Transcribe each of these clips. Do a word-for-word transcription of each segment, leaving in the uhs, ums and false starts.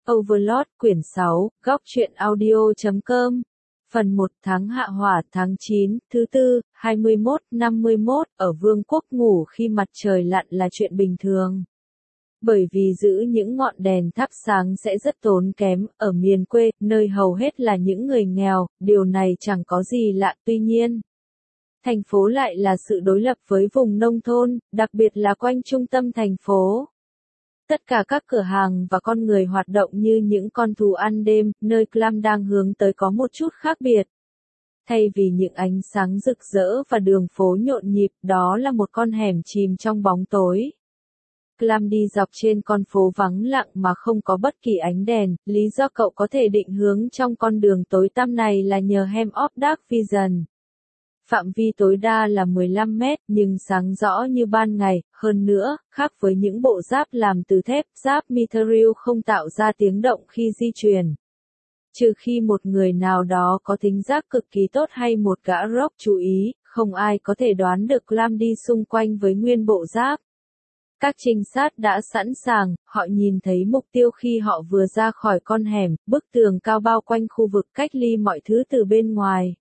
Overlord, quyển sáu, góc truyện audio chấm com. Phần một tháng Hạ Hỏa tháng chín, thứ tư, hai mươi mốt năm mươi mốt, ở Vương quốc ngủ khi mặt trời lặn là chuyện bình thường. Bởi vì giữ những ngọn đèn thắp sáng sẽ rất tốn kém, ở miền quê, nơi hầu hết là những người nghèo, điều này chẳng có gì lạ, tuy nhiên. Thành phố lại là sự đối lập với vùng nông thôn, đặc biệt là quanh trung tâm thành phố. Tất cả các cửa hàng và con người hoạt động như những con thú ăn đêm, nơi Clam đang hướng tới có một chút khác biệt. Thay vì những ánh sáng rực rỡ và đường phố nhộn nhịp, đó là một con hẻm chìm trong bóng tối. Clam đi dọc trên con phố vắng lặng mà không có bất kỳ ánh đèn, lý do cậu có thể định hướng trong con đường tối tăm này là nhờ Hem of Dark Vision. Phạm vi tối đa là mười lăm mét, nhưng sáng rõ như ban ngày, hơn nữa, khác với những bộ giáp làm từ thép, giáp Mithril không tạo ra tiếng động khi di chuyển. Trừ khi một người nào đó có thính giác cực kỳ tốt hay một gã rock chú ý, không ai có thể đoán được Clam đi xung quanh với nguyên bộ giáp. Các trinh sát đã sẵn sàng, họ nhìn thấy mục tiêu khi họ vừa ra khỏi con hẻm, bức tường cao bao quanh khu vực cách ly mọi thứ từ bên ngoài.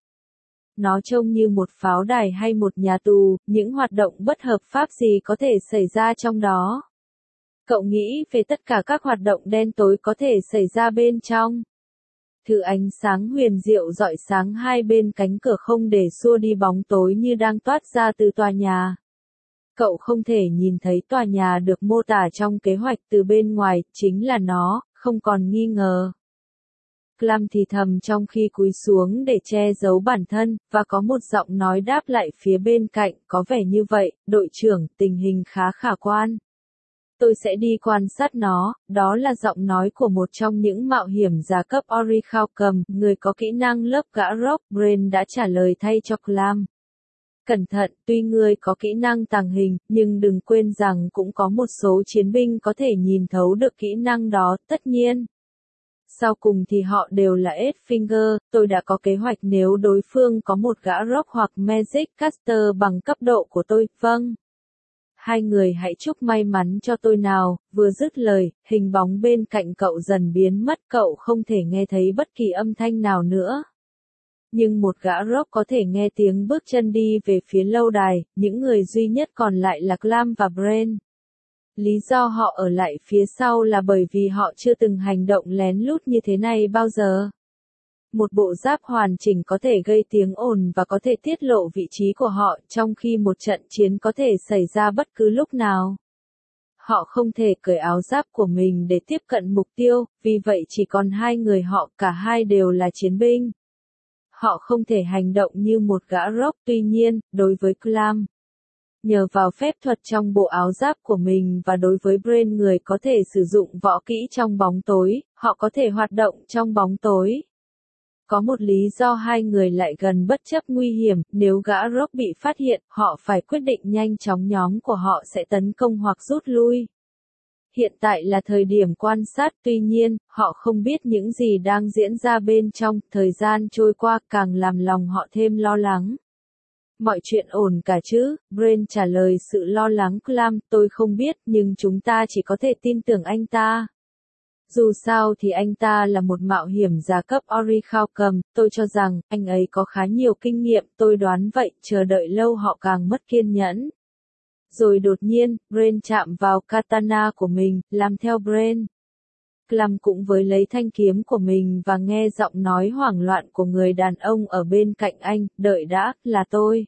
Nó trông như một pháo đài hay một nhà tù, những hoạt động bất hợp pháp gì có thể xảy ra trong đó. Cậu nghĩ về tất cả các hoạt động đen tối có thể xảy ra bên trong. Thứ ánh sáng huyền diệu rọi sáng hai bên cánh cửa không để xua đi bóng tối như đang toát ra từ tòa nhà. Cậu không thể nhìn thấy tòa nhà được mô tả trong kế hoạch từ bên ngoài, chính là nó, không còn nghi ngờ. Clam thì thầm trong khi cúi xuống để che giấu bản thân, và có một giọng nói đáp lại phía bên cạnh, có vẻ như vậy, đội trưởng, tình hình khá khả quan. Tôi sẽ đi quan sát nó, đó là giọng nói của một trong những mạo hiểm giả cấp Orichalcum, người có kỹ năng lớp gã rock, Brain đã trả lời thay cho Clam. Cẩn thận, tuy ngươi có kỹ năng tàng hình, nhưng đừng quên rằng cũng có một số chiến binh có thể nhìn thấu được kỹ năng đó, tất nhiên. Sau cùng thì họ đều là Eight-Finger, tôi đã có kế hoạch nếu đối phương có một gã rock hoặc Magic Caster bằng cấp độ của tôi, vâng. Hai người hãy chúc may mắn cho tôi nào, vừa dứt lời, hình bóng bên cạnh cậu dần biến mất, cậu không thể nghe thấy bất kỳ âm thanh nào nữa. Nhưng một gã rock có thể nghe tiếng bước chân đi về phía lâu đài, những người duy nhất còn lại là Clam và Brain. Lý do họ ở lại phía sau là bởi vì họ chưa từng hành động lén lút như thế này bao giờ. Một bộ giáp hoàn chỉnh có thể gây tiếng ồn và có thể tiết lộ vị trí của họ, trong khi một trận chiến có thể xảy ra bất cứ lúc nào. Họ không thể cởi áo giáp của mình để tiếp cận mục tiêu, vì vậy chỉ còn hai người họ, cả hai đều là chiến binh. Họ không thể hành động như một gã rock, tuy nhiên, đối với Clam. Nhờ vào phép thuật trong bộ áo giáp của mình và đối với Brain người có thể sử dụng võ kỹ trong bóng tối, họ có thể hoạt động trong bóng tối. Có một lý do hai người lại gần bất chấp nguy hiểm, nếu gã rock bị phát hiện, họ phải quyết định nhanh chóng nhóm của họ sẽ tấn công hoặc rút lui. Hiện tại là thời điểm quan sát, tuy nhiên, họ không biết những gì đang diễn ra bên trong, thời gian trôi qua càng làm lòng họ thêm lo lắng. Mọi chuyện ổn cả chứ, Brain trả lời sự lo lắng Clam, tôi không biết, nhưng chúng ta chỉ có thể tin tưởng anh ta. Dù sao thì anh ta là một mạo hiểm giả cấp Orichalcum, tôi cho rằng, anh ấy có khá nhiều kinh nghiệm, tôi đoán vậy, chờ đợi lâu họ càng mất kiên nhẫn. Rồi đột nhiên, Brain chạm vào katana của mình, làm theo Brain. Clam cũng với lấy thanh kiếm của mình và nghe giọng nói hoảng loạn của người đàn ông ở bên cạnh anh, đợi đã, là tôi.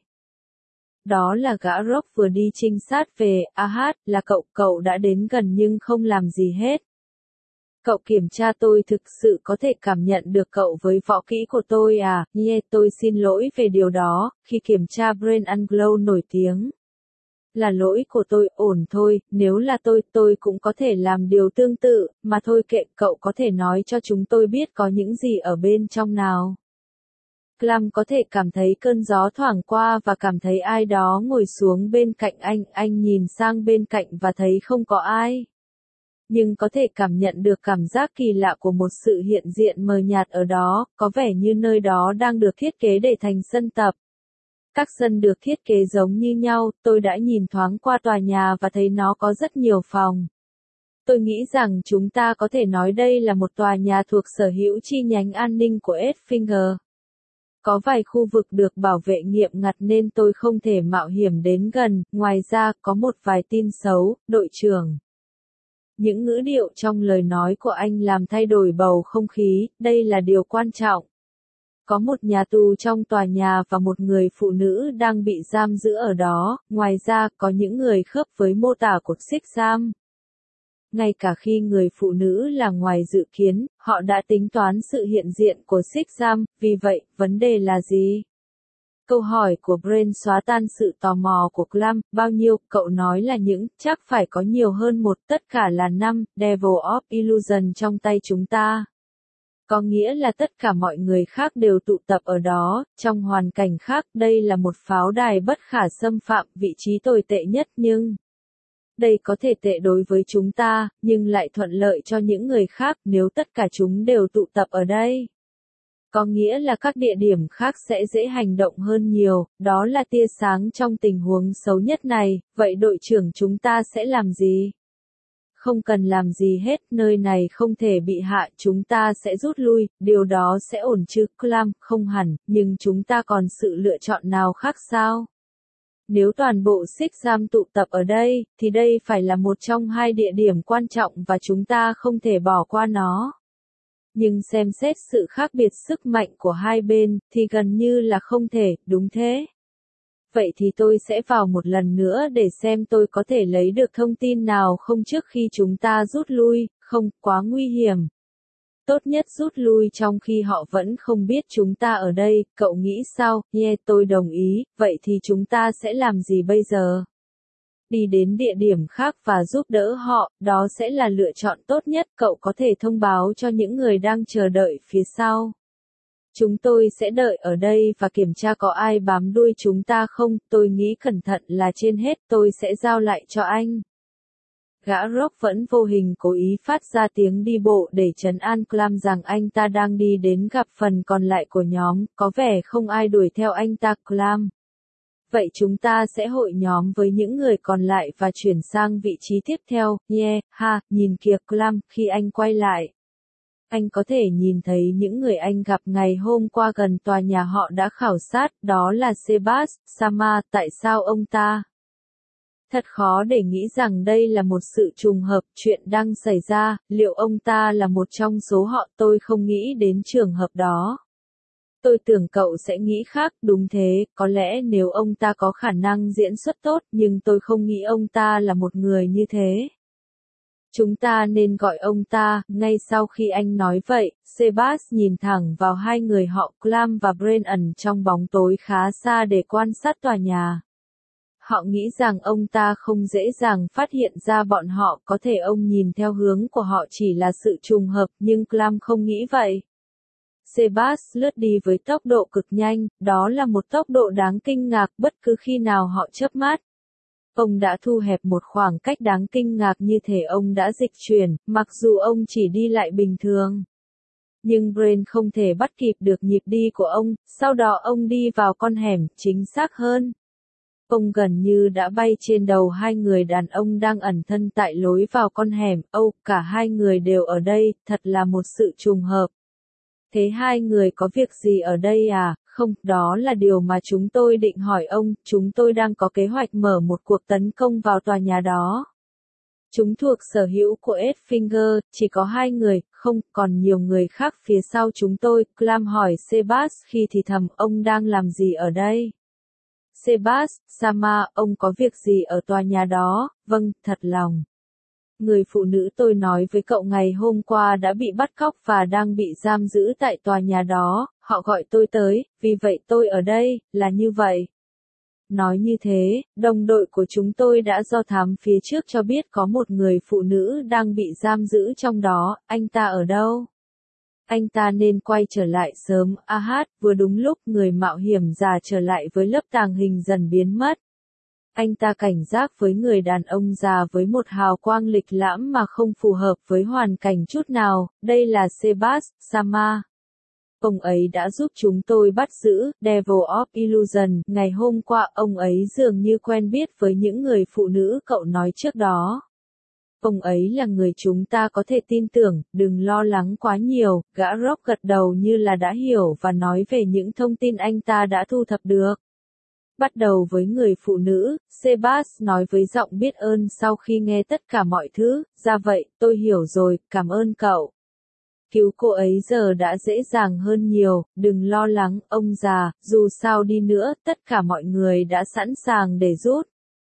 Đó là gã rock vừa đi trinh sát về, à hát, là cậu, cậu đã đến gần nhưng không làm gì hết. Cậu kiểm tra tôi thực sự có thể cảm nhận được cậu với võ kỹ của tôi à, yeah, tôi xin lỗi về điều đó, khi kiểm tra Brain Unglow nổi tiếng. Là lỗi của tôi, ổn thôi, nếu là tôi, tôi cũng có thể làm điều tương tự, mà thôi kệ, cậu có thể nói cho chúng tôi biết có những gì ở bên trong nào. Clam có thể cảm thấy cơn gió thoảng qua và cảm thấy ai đó ngồi xuống bên cạnh anh, anh nhìn sang bên cạnh và thấy không có ai. Nhưng có thể cảm nhận được cảm giác kỳ lạ của một sự hiện diện mờ nhạt ở đó, có vẻ như nơi đó đang được thiết kế để thành sân tập. Các sân được thiết kế giống như nhau, tôi đã nhìn thoáng qua tòa nhà và thấy nó có rất nhiều phòng. Tôi nghĩ rằng chúng ta có thể nói đây là một tòa nhà thuộc sở hữu chi nhánh an ninh của Edfinger. Có vài khu vực được bảo vệ nghiêm ngặt nên tôi không thể mạo hiểm đến gần, ngoài ra, có một vài tin xấu, đội trưởng. Những ngữ điệu trong lời nói của anh làm thay đổi bầu không khí, đây là điều quan trọng. Có một nhà tù trong tòa nhà và một người phụ nữ đang bị giam giữ ở đó, ngoài ra, có những người khớp với mô tả của Six Sam. Ngay cả khi người phụ nữ là ngoài dự kiến, họ đã tính toán sự hiện diện của Six Sam, vì vậy, vấn đề là gì? Câu hỏi của Brent xóa tan sự tò mò của Clam, bao nhiêu, cậu nói là những, chắc phải có nhiều hơn một, tất cả là năm, Devil of Illusion trong tay chúng ta. Có nghĩa là tất cả mọi người khác đều tụ tập ở đó, trong hoàn cảnh khác, đây là một pháo đài bất khả xâm phạm, vị trí tồi tệ nhất nhưng... Đây có thể tệ đối với chúng ta, nhưng lại thuận lợi cho những người khác nếu tất cả chúng đều tụ tập ở đây. Có nghĩa là các địa điểm khác sẽ dễ hành động hơn nhiều, đó là tia sáng trong tình huống xấu nhất này, vậy đội trưởng chúng ta sẽ làm gì? Không cần làm gì hết, nơi này không thể bị hạ, chúng ta sẽ rút lui, điều đó sẽ ổn chứ, Clam, không hẳn, nhưng chúng ta còn sự lựa chọn nào khác sao? Nếu toàn bộ Six Sam tụ tập ở đây, thì đây phải là một trong hai địa điểm quan trọng và chúng ta không thể bỏ qua nó. Nhưng xem xét sự khác biệt sức mạnh của hai bên, thì gần như là không thể, đúng thế. Vậy thì tôi sẽ vào một lần nữa để xem tôi có thể lấy được thông tin nào không trước khi chúng ta rút lui, không, quá nguy hiểm. Tốt nhất rút lui trong khi họ vẫn không biết chúng ta ở đây, cậu nghĩ sao? Yeah, tôi đồng ý, vậy thì chúng ta sẽ làm gì bây giờ? Đi đến địa điểm khác và giúp đỡ họ, đó sẽ là lựa chọn tốt nhất, cậu có thể thông báo cho những người đang chờ đợi phía sau. Chúng tôi sẽ đợi ở đây và kiểm tra có ai bám đuôi chúng ta không, tôi nghĩ cẩn thận là trên hết, tôi sẽ giao lại cho anh. Gã Rock vẫn vô hình cố ý phát ra tiếng đi bộ để trấn an Clam rằng anh ta đang đi đến gặp phần còn lại của nhóm, có vẻ không ai đuổi theo anh ta, Clam. Vậy chúng ta sẽ hội nhóm với những người còn lại và chuyển sang vị trí tiếp theo, yeah, ha, nhìn kìa Clam, khi anh quay lại. Anh có thể nhìn thấy những người anh gặp ngày hôm qua gần tòa nhà họ đã khảo sát, đó là Sebas, Sama, tại sao ông ta? Thật khó để nghĩ rằng đây là một sự trùng hợp, chuyện đang xảy ra, liệu ông ta là một trong số họ, tôi không nghĩ đến trường hợp đó. Tôi tưởng cậu sẽ nghĩ khác, đúng thế, có lẽ nếu ông ta có khả năng diễn xuất tốt, nhưng tôi không nghĩ ông ta là một người như thế. Chúng ta nên gọi ông ta, ngay sau khi anh nói vậy, Sebas nhìn thẳng vào hai người họ Clam và Brent ẩn trong bóng tối khá xa để quan sát tòa nhà. Họ nghĩ rằng ông ta không dễ dàng phát hiện ra bọn họ, có thể ông nhìn theo hướng của họ chỉ là sự trùng hợp, nhưng Clam không nghĩ vậy. Sebas lướt đi với tốc độ cực nhanh, đó là một tốc độ đáng kinh ngạc bất cứ khi nào họ chớp mắt. Ông đã thu hẹp một khoảng cách đáng kinh ngạc như thể ông đã dịch chuyển, mặc dù ông chỉ đi lại bình thường. Nhưng Brent không thể bắt kịp được nhịp đi của ông, sau đó ông đi vào con hẻm, chính xác hơn. Ông gần như đã bay trên đầu hai người đàn ông đang ẩn thân tại lối vào con hẻm, âu, cả hai người đều ở đây, thật là một sự trùng hợp. Thế hai người có việc gì ở đây à? Không, đó là điều mà chúng tôi định hỏi ông, chúng tôi đang có kế hoạch mở một cuộc tấn công vào tòa nhà đó. Chúng thuộc sở hữu của Edfinger, chỉ có hai người, không, còn nhiều người khác phía sau chúng tôi, Clam hỏi Sebas khi thì thầm, ông đang làm gì ở đây? Sebas, Sama, ông có việc gì ở tòa nhà đó? Vâng, thật lòng. Người phụ nữ tôi nói với cậu ngày hôm qua đã bị bắt cóc và đang bị giam giữ tại tòa nhà đó, họ gọi tôi tới, vì vậy tôi ở đây, là như vậy. Nói như thế, đồng đội của chúng tôi đã do thám phía trước cho biết có một người phụ nữ đang bị giam giữ trong đó, anh ta ở đâu? Anh ta nên quay trở lại sớm, a hát, vừa đúng lúc người mạo hiểm già trở lại với lớp tàng hình dần biến mất. Anh ta cảnh giác với người đàn ông già với một hào quang lịch lãm mà không phù hợp với hoàn cảnh chút nào, đây là Sebas, Sama. Ông ấy đã giúp chúng tôi bắt giữ Devil of Illusion, ngày hôm qua ông ấy dường như quen biết với những người phụ nữ cậu nói trước đó. Ông ấy là người chúng ta có thể tin tưởng, đừng lo lắng quá nhiều, gã Rock gật đầu như là đã hiểu và nói về những thông tin anh ta đã thu thập được. Bắt đầu với người phụ nữ, Sebas nói với giọng biết ơn sau khi nghe tất cả mọi thứ, ra vậy, tôi hiểu rồi, cảm ơn cậu. Cứu cô ấy giờ đã dễ dàng hơn nhiều, đừng lo lắng, ông già, dù sao đi nữa, tất cả mọi người đã sẵn sàng để rút.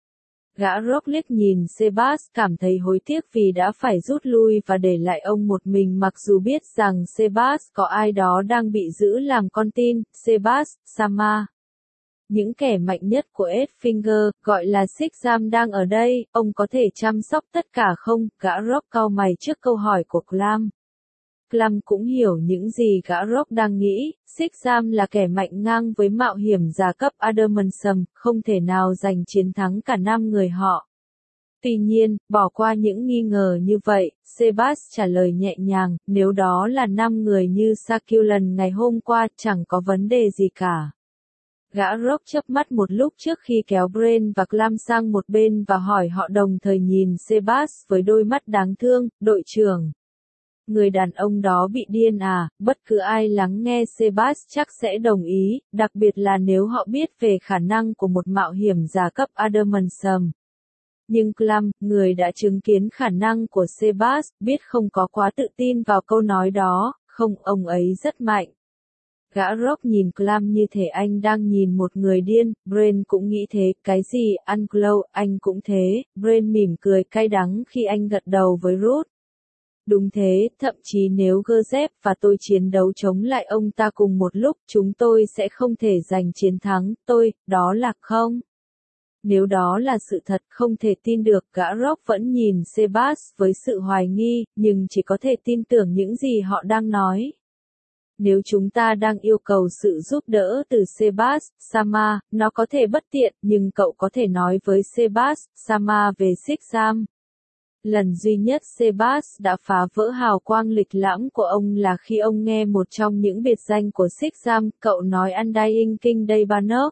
Gã Rock liếc nhìn Sebas cảm thấy hối tiếc vì đã phải rút lui và để lại ông một mình mặc dù biết rằng Sebas có ai đó đang bị giữ làm con tin, Sebas, Sama. Những kẻ mạnh nhất của Edfinger, gọi là Sixam đang ở đây, ông có thể chăm sóc tất cả không? Gã Rock cau mày trước câu hỏi của Clam. Clam cũng hiểu những gì gã Rock đang nghĩ, Sixam là kẻ mạnh ngang với mạo hiểm giả cấp Adamantson, không thể nào giành chiến thắng cả năm người họ. Tuy nhiên, bỏ qua những nghi ngờ như vậy, Sebas trả lời nhẹ nhàng, nếu đó là năm người như Sakulan ngày hôm qua, chẳng có vấn đề gì cả. Gã Rock chớp mắt một lúc trước khi kéo Brain và Clam sang một bên và hỏi họ đồng thời nhìn Sebas với đôi mắt đáng thương, đội trưởng. Người đàn ông đó bị điên à, bất cứ ai lắng nghe Sebas chắc sẽ đồng ý, đặc biệt là nếu họ biết về khả năng của một mạo hiểm giả cấp Adamantson. Nhưng Clam, người đã chứng kiến khả năng của Sebas, biết không có quá tự tin vào câu nói đó, không, ông ấy rất mạnh. Gã Rock nhìn Clam như thể anh đang nhìn một người điên, Brain cũng nghĩ thế, cái gì, Unclow, anh cũng thế, Brain mỉm cười cay đắng khi anh gật đầu với Ruth. Đúng thế, thậm chí nếu Joseph và tôi chiến đấu chống lại ông ta cùng một lúc, chúng tôi sẽ không thể giành chiến thắng, tôi, đó là không. Nếu đó là sự thật không thể tin được, gã Rock vẫn nhìn Sebas với sự hoài nghi, nhưng chỉ có thể tin tưởng những gì họ đang nói. Nếu chúng ta đang yêu cầu sự giúp đỡ từ Sebas, Sama, nó có thể bất tiện, nhưng cậu có thể nói với Sebas, Sama về Sixam. Lần duy nhất Sebas đã phá vỡ hào quang lịch lãm của ông là khi ông nghe một trong những biệt danh của Sixam, cậu nói Undying King Daybanok.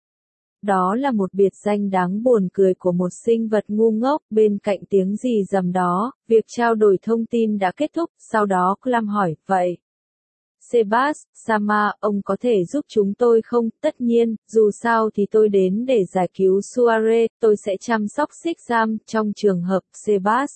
Đó là một biệt danh đáng buồn cười của một sinh vật ngu ngốc, bên cạnh tiếng gì rầm đó, việc trao đổi thông tin đã kết thúc, sau đó Clam hỏi, vậy. Sebas, Sama, ông có thể giúp chúng tôi không? Tất nhiên, dù sao thì tôi đến để giải cứu Suare, tôi sẽ chăm sóc Sixam, trong trường hợp Sebas.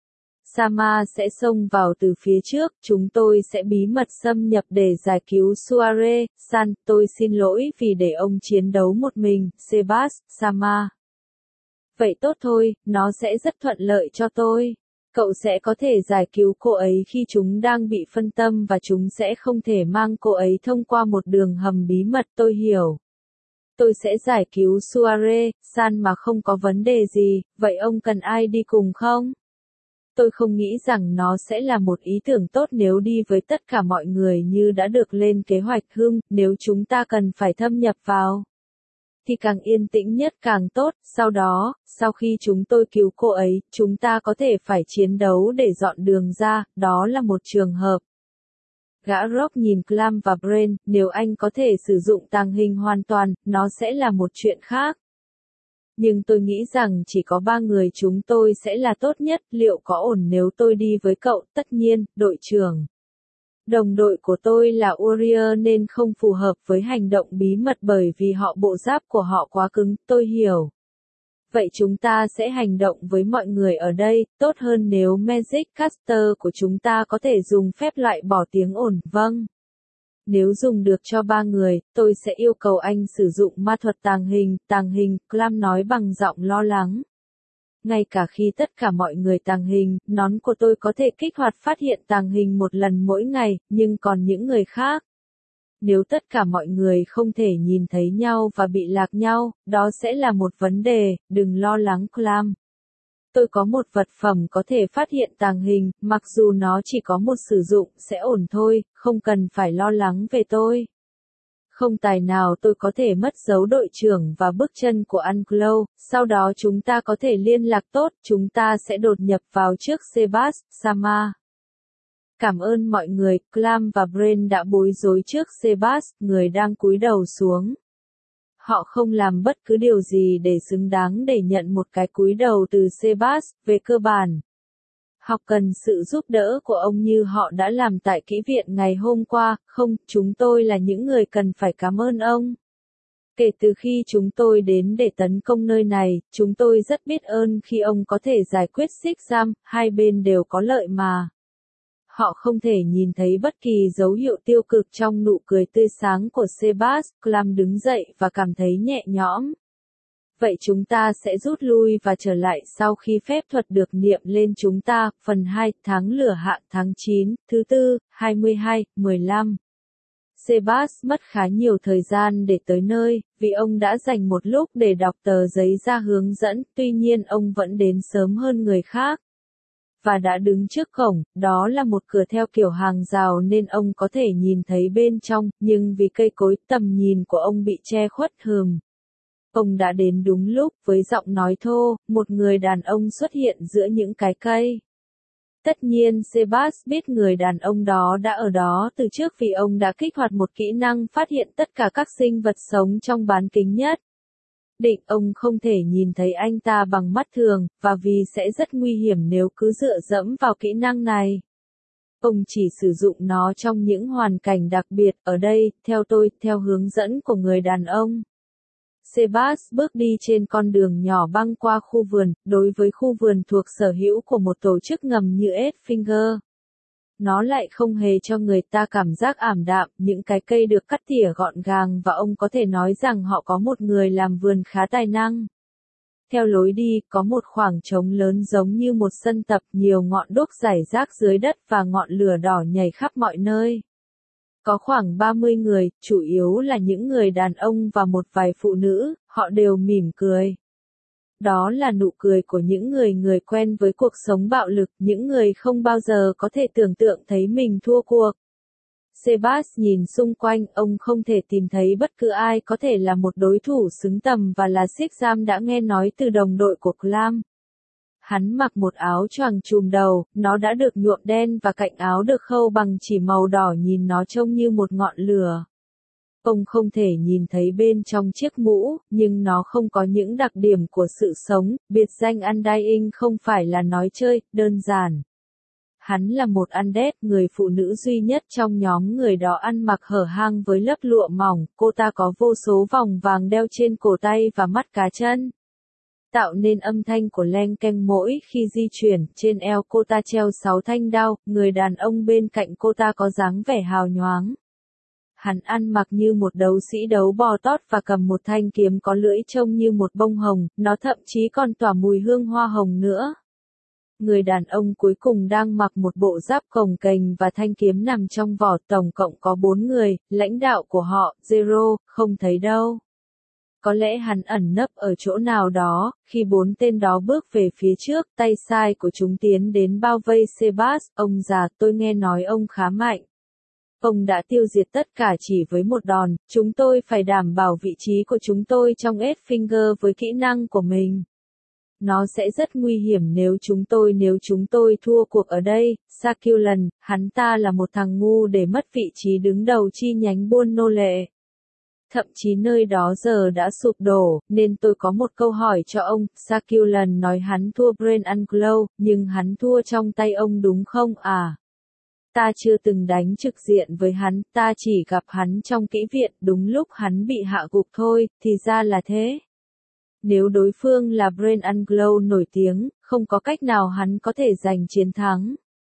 Sama sẽ xông vào từ phía trước, chúng tôi sẽ bí mật xâm nhập để giải cứu Suare, San, tôi xin lỗi vì để ông chiến đấu một mình, Sebas, Sama. Vậy tốt thôi, nó sẽ rất thuận lợi cho tôi. Cậu sẽ có thể giải cứu cô ấy khi chúng đang bị phân tâm và chúng sẽ không thể mang cô ấy thông qua một đường hầm bí mật, tôi hiểu. Tôi sẽ giải cứu Suare, San mà không có vấn đề gì, vậy ông cần ai đi cùng không? Tôi không nghĩ rằng nó sẽ là một ý tưởng tốt nếu đi với tất cả mọi người như đã được lên kế hoạch hưng, nếu chúng ta cần phải thâm nhập vào. Thì càng yên tĩnh nhất càng tốt, sau đó, sau khi chúng tôi cứu cô ấy, chúng ta có thể phải chiến đấu để dọn đường ra, đó là một trường hợp. Gã Rock nhìn Clam và Brain, nếu anh có thể sử dụng tàng hình hoàn toàn, nó sẽ là một chuyện khác. Nhưng tôi nghĩ rằng chỉ có ba người chúng tôi sẽ là tốt nhất, liệu có ổn nếu tôi đi với cậu? Tất nhiên, đội trưởng. Đồng đội của tôi là Warrior nên không phù hợp với hành động bí mật bởi vì họ bộ giáp của họ quá cứng, tôi hiểu. Vậy chúng ta sẽ hành động với mọi người ở đây, tốt hơn nếu Magic Caster của chúng ta có thể dùng phép loại bỏ tiếng ồn, vâng. Nếu dùng được cho ba người, tôi sẽ yêu cầu anh sử dụng ma thuật tàng hình, tàng hình, Clam nói bằng giọng lo lắng. Ngay cả khi tất cả mọi người tàng hình, nón của tôi có thể kích hoạt phát hiện tàng hình một lần mỗi ngày, nhưng còn những người khác. Nếu tất cả mọi người không thể nhìn thấy nhau và bị lạc nhau, đó sẽ là một vấn đề, đừng lo lắng Clam. Tôi có một vật phẩm có thể phát hiện tàng hình, mặc dù nó chỉ có một sử dụng, sẽ ổn thôi, không cần phải lo lắng về tôi. Không tài nào tôi có thể mất dấu đội trưởng và bước chân của Unclow, sau đó chúng ta có thể liên lạc tốt, chúng ta sẽ đột nhập vào trước Sebas, Sama. Cảm ơn mọi người, Clam và Brain đã bối rối trước Sebas, người đang cúi đầu xuống. Họ không làm bất cứ điều gì để xứng đáng để nhận một cái cúi đầu từ Sebas, về cơ bản. Học cần sự giúp đỡ của ông như họ đã làm tại kỹ viện ngày hôm qua, không, chúng tôi là những người cần phải cảm ơn ông. Kể từ khi chúng tôi đến để tấn công nơi này, chúng tôi rất biết ơn khi ông có thể giải quyết xích giam, hai bên đều có lợi mà. Họ không thể nhìn thấy bất kỳ dấu hiệu tiêu cực trong nụ cười tươi sáng của Sebastian đứng dậy và cảm thấy nhẹ nhõm. Vậy chúng ta sẽ rút lui và trở lại sau khi phép thuật được niệm lên chúng ta, phần hai, tháng lửa hạ tháng chín, thứ tư, hai mươi hai, mười lăm. Sebas mất khá nhiều thời gian để tới nơi, vì ông đã dành một lúc để đọc tờ giấy ra hướng dẫn, tuy nhiên ông vẫn đến sớm hơn người khác. Và đã đứng trước cổng, đó là một cửa theo kiểu hàng rào nên ông có thể nhìn thấy bên trong, nhưng vì cây cối tầm nhìn của ông bị che khuất hừm. Ông đã đến đúng lúc, với giọng nói thô, một người đàn ông xuất hiện giữa những cái cây. Tất nhiên Sebas biết người đàn ông đó đã ở đó từ trước vì ông đã kích hoạt một kỹ năng phát hiện tất cả các sinh vật sống trong bán kính nhất. Định ông không thể nhìn thấy anh ta bằng mắt thường, và vì sẽ rất nguy hiểm nếu cứ dựa dẫm vào kỹ năng này. Ông chỉ sử dụng nó trong những hoàn cảnh đặc biệt, ở đây, theo tôi, theo hướng dẫn của người đàn ông. Sebas bước đi trên con đường nhỏ băng qua khu vườn, đối với khu vườn thuộc sở hữu của một tổ chức ngầm như Edfinger. Nó lại không hề cho người ta cảm giác ảm đạm, những cái cây được cắt tỉa gọn gàng và ông có thể nói rằng họ có một người làm vườn khá tài năng. Theo lối đi, có một khoảng trống lớn giống như một sân tập, nhiều ngọn đuốc rải rác dưới đất và ngọn lửa đỏ nhảy khắp mọi nơi. Có khoảng ba mươi người, chủ yếu là những người đàn ông và một vài phụ nữ, họ đều mỉm cười. Đó là nụ cười của những người người quen với cuộc sống bạo lực, những người không bao giờ có thể tưởng tượng thấy mình thua cuộc. Sebas nhìn xung quanh, ông không thể tìm thấy bất cứ ai có thể là một đối thủ xứng tầm và là Sick Jam đã nghe nói từ đồng đội của Clam. Hắn mặc một áo choàng trùm đầu, nó đã được nhuộm đen và cạnh áo được khâu bằng chỉ màu đỏ, nhìn nó trông như một ngọn lửa. Ông không thể nhìn thấy bên trong chiếc mũ, nhưng nó không có những đặc điểm của sự sống, biệt danh Undying không phải là nói chơi, đơn giản. Hắn là một undead, người phụ nữ duy nhất trong nhóm người đó ăn mặc hở hang với lớp lụa mỏng, cô ta có vô số vòng vàng đeo trên cổ tay và mắt cá chân. Tạo nên âm thanh của leng keng mỗi khi di chuyển, trên eo cô ta treo sáu thanh đao, người đàn ông bên cạnh cô ta có dáng vẻ hào nhoáng. Hắn ăn mặc như một đấu sĩ đấu bò tót và cầm một thanh kiếm có lưỡi trông như một bông hồng, nó thậm chí còn tỏa mùi hương hoa hồng nữa. Người đàn ông cuối cùng đang mặc một bộ giáp cồng kềnh và thanh kiếm nằm trong vỏ, tổng cộng có bốn người, lãnh đạo của họ, Zero, không thấy đâu. Có lẽ hắn ẩn nấp ở chỗ nào đó, khi bốn tên đó bước về phía trước, tay sai của chúng tiến đến bao vây Sebas, ông già, tôi nghe nói ông khá mạnh. Ông đã tiêu diệt tất cả chỉ với một đòn, chúng tôi phải đảm bảo vị trí của chúng tôi trong Edfinger với kỹ năng của mình. Nó sẽ rất nguy hiểm nếu chúng tôi nếu chúng tôi thua cuộc ở đây. Sakulan, hắn ta là một thằng ngu để mất vị trí đứng đầu chi nhánh buôn nô lệ. Thậm chí nơi đó giờ đã sụp đổ, nên tôi có một câu hỏi cho ông. Sakulan nói hắn thua Brain Unglow, nhưng hắn thua trong tay ông đúng không à? Ta chưa từng đánh trực diện với hắn, ta chỉ gặp hắn trong kỹ viện, đúng lúc hắn bị hạ gục thôi, thì ra là thế. Nếu đối phương là Brain Unglow nổi tiếng, không có cách nào hắn có thể giành chiến thắng.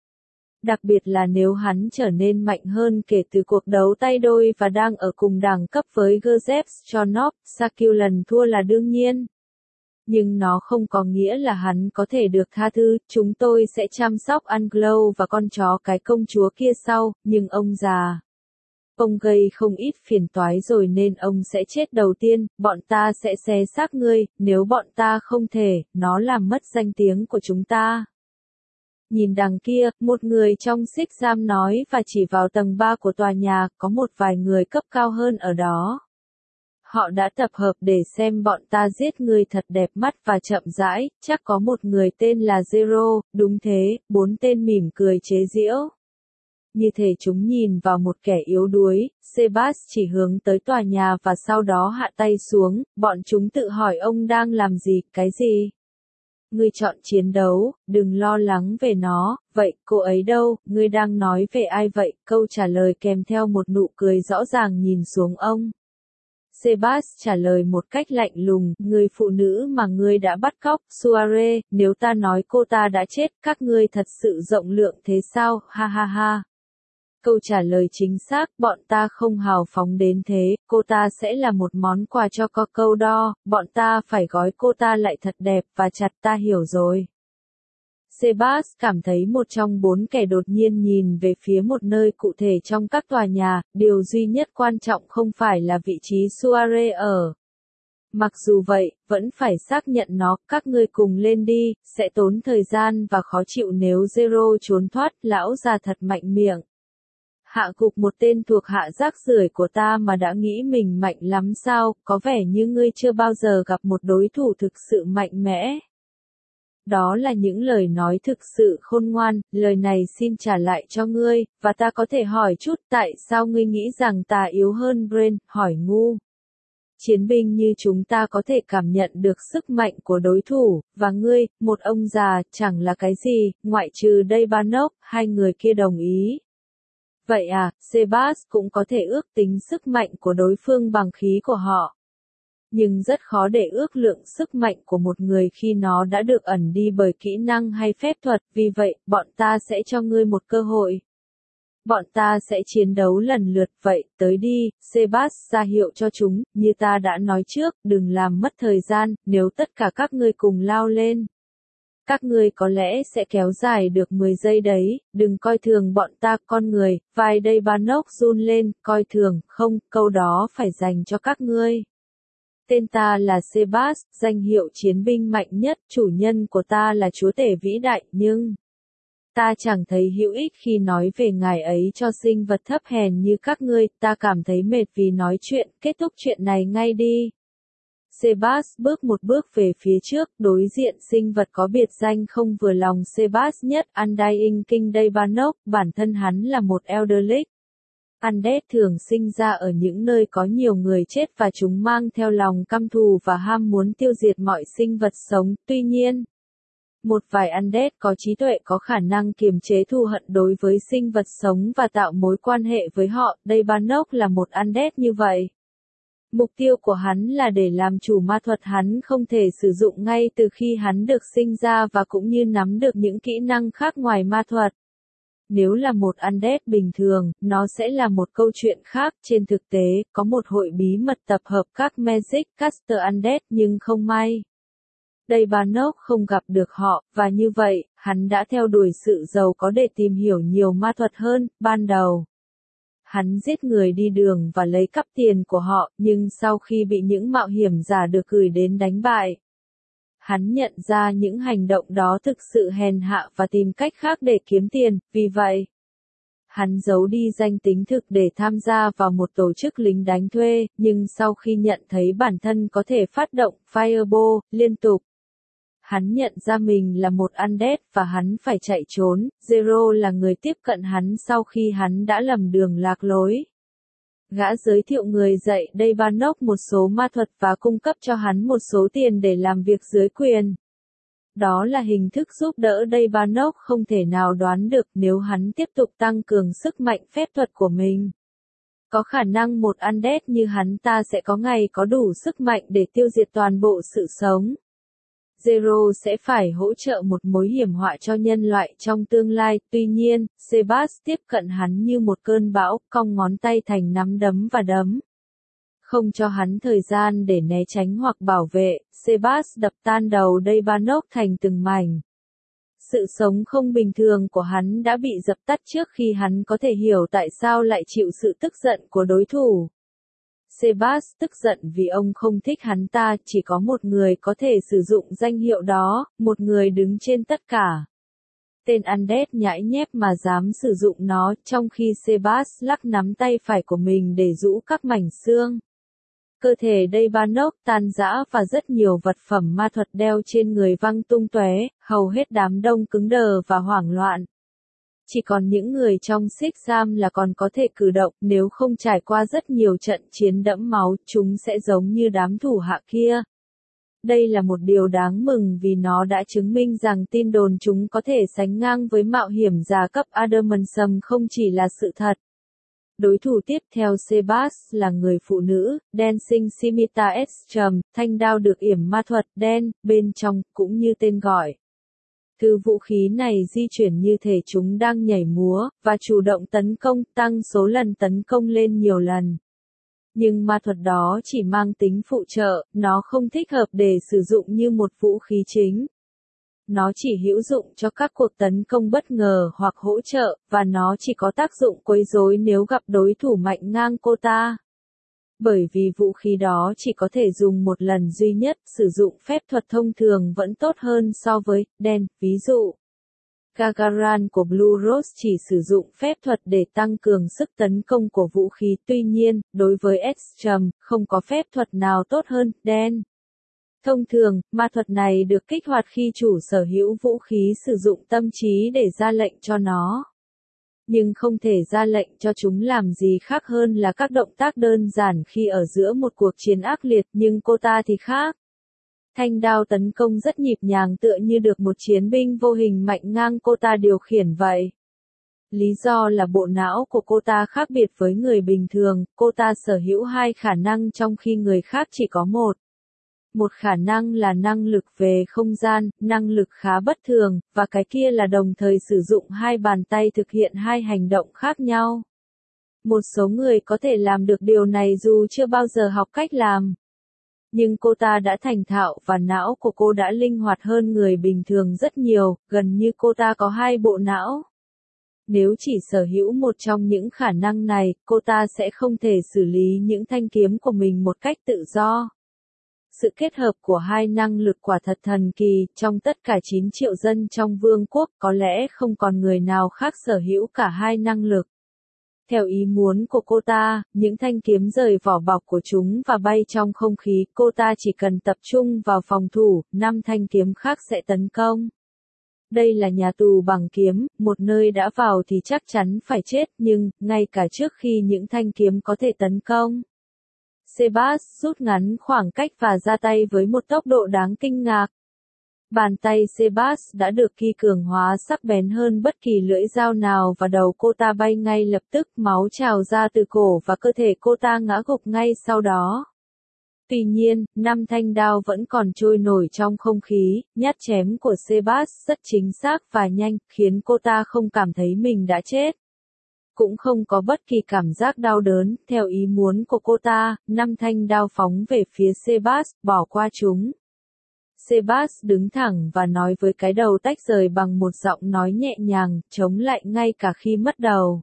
Đặc biệt là nếu hắn trở nên mạnh hơn kể từ cuộc đấu tay đôi và đang ở cùng đẳng cấp với Grzeb Chonov, Sakulan thua là đương nhiên. Nhưng nó không có nghĩa là hắn có thể được tha thứ, chúng tôi sẽ chăm sóc Unglow và con chó cái công chúa kia sau, nhưng ông già. Ông gây không ít phiền toái rồi nên ông sẽ chết đầu tiên, bọn ta sẽ xé xác ngươi, nếu bọn ta không thể, nó làm mất danh tiếng của chúng ta. Nhìn đằng kia, một người trong Sick Jam nói và chỉ vào tầng ba của tòa nhà, có một vài người cấp cao hơn ở đó. Họ đã tập hợp để xem bọn ta giết người thật đẹp mắt và chậm rãi, chắc có một người tên là Zero, đúng thế, bốn tên mỉm cười chế giễu. Như thể chúng nhìn vào một kẻ yếu đuối, Sebas chỉ hướng tới tòa nhà và sau đó hạ tay xuống, bọn chúng tự hỏi ông đang làm gì, cái gì? Ngươi chọn chiến đấu, đừng lo lắng về nó, vậy cô ấy đâu, ngươi đang nói về ai vậy? Câu trả lời kèm theo một nụ cười rõ ràng nhìn xuống ông. Sebas trả lời một cách lạnh lùng, người phụ nữ mà ngươi đã bắt cóc, Suarez, nếu ta nói cô ta đã chết, các ngươi thật sự rộng lượng thế sao, ha ha ha. Câu trả lời chính xác, bọn ta không hào phóng đến thế, cô ta sẽ là một món quà cho có câu đo, bọn ta phải gói cô ta lại thật đẹp và chặt, ta hiểu rồi. Sebas cảm thấy một trong bốn kẻ đột nhiên nhìn về phía một nơi cụ thể trong các tòa nhà, điều duy nhất quan trọng không phải là vị trí Suarez ở. Mặc dù vậy, vẫn phải xác nhận nó, các ngươi cùng lên đi, sẽ tốn thời gian và khó chịu nếu Zero trốn thoát, lão già thật mạnh miệng. Hạ gục một tên thuộc hạ rác rưởi của ta mà đã nghĩ mình mạnh lắm sao, có vẻ như ngươi chưa bao giờ gặp một đối thủ thực sự mạnh mẽ. Đó là những lời nói thực sự khôn ngoan, lời này xin trả lại cho ngươi, và ta có thể hỏi chút tại sao ngươi nghĩ rằng ta yếu hơn Brain, hỏi ngu. Chiến binh như chúng ta có thể cảm nhận được sức mạnh của đối thủ, và ngươi, một ông già, chẳng là cái gì, ngoại trừ Daybanov, hai người kia đồng ý. Vậy à, Sebas cũng có thể ước tính sức mạnh của đối phương bằng khí của họ. Nhưng rất khó để ước lượng sức mạnh của một người khi nó đã được ẩn đi bởi kỹ năng hay phép thuật, vì vậy, bọn ta sẽ cho ngươi một cơ hội. Bọn ta sẽ chiến đấu lần lượt, vậy, tới đi, Sebas ra hiệu cho chúng, như ta đã nói trước, đừng làm mất thời gian, nếu tất cả các ngươi cùng lao lên. Các ngươi có lẽ sẽ kéo dài được mười giây đấy, đừng coi thường bọn ta, con người, vai Daybanov run lên, coi thường, không, câu đó phải dành cho các ngươi. Tên ta là Sebas, danh hiệu chiến binh mạnh nhất, chủ nhân của ta là chúa tể vĩ đại, nhưng ta chẳng thấy hữu ích khi nói về ngài ấy cho sinh vật thấp hèn như các ngươi, ta cảm thấy mệt vì nói chuyện, kết thúc chuyện này ngay đi. Sebas bước một bước về phía trước, đối diện sinh vật có biệt danh không vừa lòng Sebas nhất, Undying King Daybanov, bản thân hắn là một Eldritch. Undead thường sinh ra ở những nơi có nhiều người chết và chúng mang theo lòng căm thù và ham muốn tiêu diệt mọi sinh vật sống, tuy nhiên, một vài Undead có trí tuệ có khả năng kiềm chế thù hận đối với sinh vật sống và tạo mối quan hệ với họ, Daybanov là một Undead như vậy. Mục tiêu của hắn là để làm chủ ma thuật hắn không thể sử dụng ngay từ khi hắn được sinh ra và cũng như nắm được những kỹ năng khác ngoài ma thuật. Nếu là một Undead bình thường, nó sẽ là một câu chuyện khác, trên thực tế, có một hội bí mật tập hợp các Magic Caster Undead nhưng không may. Daybanov không gặp được họ, và như vậy, hắn đã theo đuổi sự giàu có để tìm hiểu nhiều ma thuật hơn, ban đầu. Hắn giết người đi đường và lấy cắp tiền của họ, nhưng sau khi bị những mạo hiểm giả được gửi đến đánh bại, hắn nhận ra những hành động đó thực sự hèn hạ và tìm cách khác để kiếm tiền, vì vậy, hắn giấu đi danh tính thực để tham gia vào một tổ chức lính đánh thuê, nhưng sau khi nhận thấy bản thân có thể phát động Fireball liên tục, hắn nhận ra mình là một Undead và hắn phải chạy trốn. Zero là người tiếp cận hắn sau khi hắn đã lầm đường lạc lối. Gã giới thiệu người dạy Daybanov một số ma thuật và cung cấp cho hắn một số tiền để làm việc dưới quyền. Đó là hình thức giúp đỡ Daybanov không thể nào đoán được nếu hắn tiếp tục tăng cường sức mạnh phép thuật của mình. Có khả năng một Undead như hắn ta sẽ có ngày có đủ sức mạnh để tiêu diệt toàn bộ sự sống. Zero sẽ phải hỗ trợ một mối hiểm họa cho nhân loại trong tương lai, tuy nhiên, Sebas tiếp cận hắn như một cơn bão, cong ngón tay thành nắm đấm và đấm. Không cho hắn thời gian để né tránh hoặc bảo vệ, Sebas đập tan đầu Daybanov thành từng mảnh. Sự sống không bình thường của hắn đã bị dập tắt trước khi hắn có thể hiểu tại sao lại chịu sự tức giận của đối thủ. Sebas tức giận vì ông không thích hắn ta, chỉ có một người có thể sử dụng danh hiệu đó, một người đứng trên tất cả. Tên Undead nhãi nhép mà dám sử dụng nó, trong khi Sebas lắc nắm tay phải của mình để rũ các mảnh xương. Cơ thể Daybanov tan rã và rất nhiều vật phẩm ma thuật đeo trên người văng tung tóe, hầu hết đám đông cứng đờ và hoảng loạn. Chỉ còn những người trong xích giam là còn có thể cử động, nếu không trải qua rất nhiều trận chiến đẫm máu, chúng sẽ giống như đám thủ hạ kia. Đây là một điều đáng mừng vì nó đã chứng minh rằng tin đồn chúng có thể sánh ngang với mạo hiểm giả cấp Adamantium không chỉ là sự thật. Đối thủ tiếp theo Sebas là người phụ nữ, Dancing Scimitar Estrum, thanh đao được yểm ma thuật đen, bên trong, cũng như tên gọi. Thứ vũ khí này di chuyển như thể chúng đang nhảy múa, và chủ động tấn công, tăng số lần tấn công lên nhiều lần. Nhưng ma thuật đó chỉ mang tính phụ trợ, nó không thích hợp để sử dụng như một vũ khí chính. Nó chỉ hữu dụng cho các cuộc tấn công bất ngờ hoặc hỗ trợ, và nó chỉ có tác dụng quấy rối nếu gặp đối thủ mạnh ngang cô ta. Bởi vì vũ khí đó chỉ có thể dùng một lần duy nhất, sử dụng phép thuật thông thường vẫn tốt hơn so với đen, ví dụ. Gagarin của Blue Rose chỉ sử dụng phép thuật để tăng cường sức tấn công của vũ khí, tuy nhiên, đối với Estrum, không có phép thuật nào tốt hơn đen. Thông thường, ma thuật này được kích hoạt khi chủ sở hữu vũ khí sử dụng tâm trí để ra lệnh cho nó. Nhưng không thể ra lệnh cho chúng làm gì khác hơn là các động tác đơn giản khi ở giữa một cuộc chiến ác liệt, nhưng cô ta thì khác. Thanh đao tấn công rất nhịp nhàng tựa như được một chiến binh vô hình mạnh ngang cô ta điều khiển vậy. Lý do là bộ não của cô ta khác biệt với người bình thường, cô ta sở hữu hai khả năng trong khi người khác chỉ có một. Một khả năng là năng lực về không gian, năng lực khá bất thường, và cái kia là đồng thời sử dụng hai bàn tay thực hiện hai hành động khác nhau. Một số người có thể làm được điều này dù chưa bao giờ học cách làm. Nhưng cô ta đã thành thạo và não của cô đã linh hoạt hơn người bình thường rất nhiều, gần như cô ta có hai bộ não. Nếu chỉ sở hữu một trong những khả năng này, cô ta sẽ không thể xử lý những thanh kiếm của mình một cách tự do. Sự kết hợp của hai năng lực quả thật thần kỳ, trong tất cả chín triệu dân trong vương quốc, có lẽ không còn người nào khác sở hữu cả hai năng lực. Theo ý muốn của cô ta, những thanh kiếm rời vỏ bọc của chúng và bay trong không khí, cô ta chỉ cần tập trung vào phòng thủ, năm thanh kiếm khác sẽ tấn công. Đây là nhà tù bằng kiếm, một nơi đã vào thì chắc chắn phải chết, nhưng, ngay cả trước khi những thanh kiếm có thể tấn công. Sebas rút ngắn khoảng cách và ra tay với một tốc độ đáng kinh ngạc. Bàn tay Sebas đã được kỳ cường hóa sắc bén hơn bất kỳ lưỡi dao nào và đầu cô ta bay ngay lập tức, máu trào ra từ cổ và cơ thể cô ta ngã gục ngay sau đó. Tuy nhiên, năm thanh đao vẫn còn trôi nổi trong không khí, nhát chém của Sebas rất chính xác và nhanh, khiến cô ta không cảm thấy mình đã chết. Cũng không có bất kỳ cảm giác đau đớn, theo ý muốn của cô ta, năm thanh đao phóng về phía Sebas, bỏ qua chúng. Sebas đứng thẳng và nói với cái đầu tách rời bằng một giọng nói nhẹ nhàng, chống lại ngay cả khi mất đầu.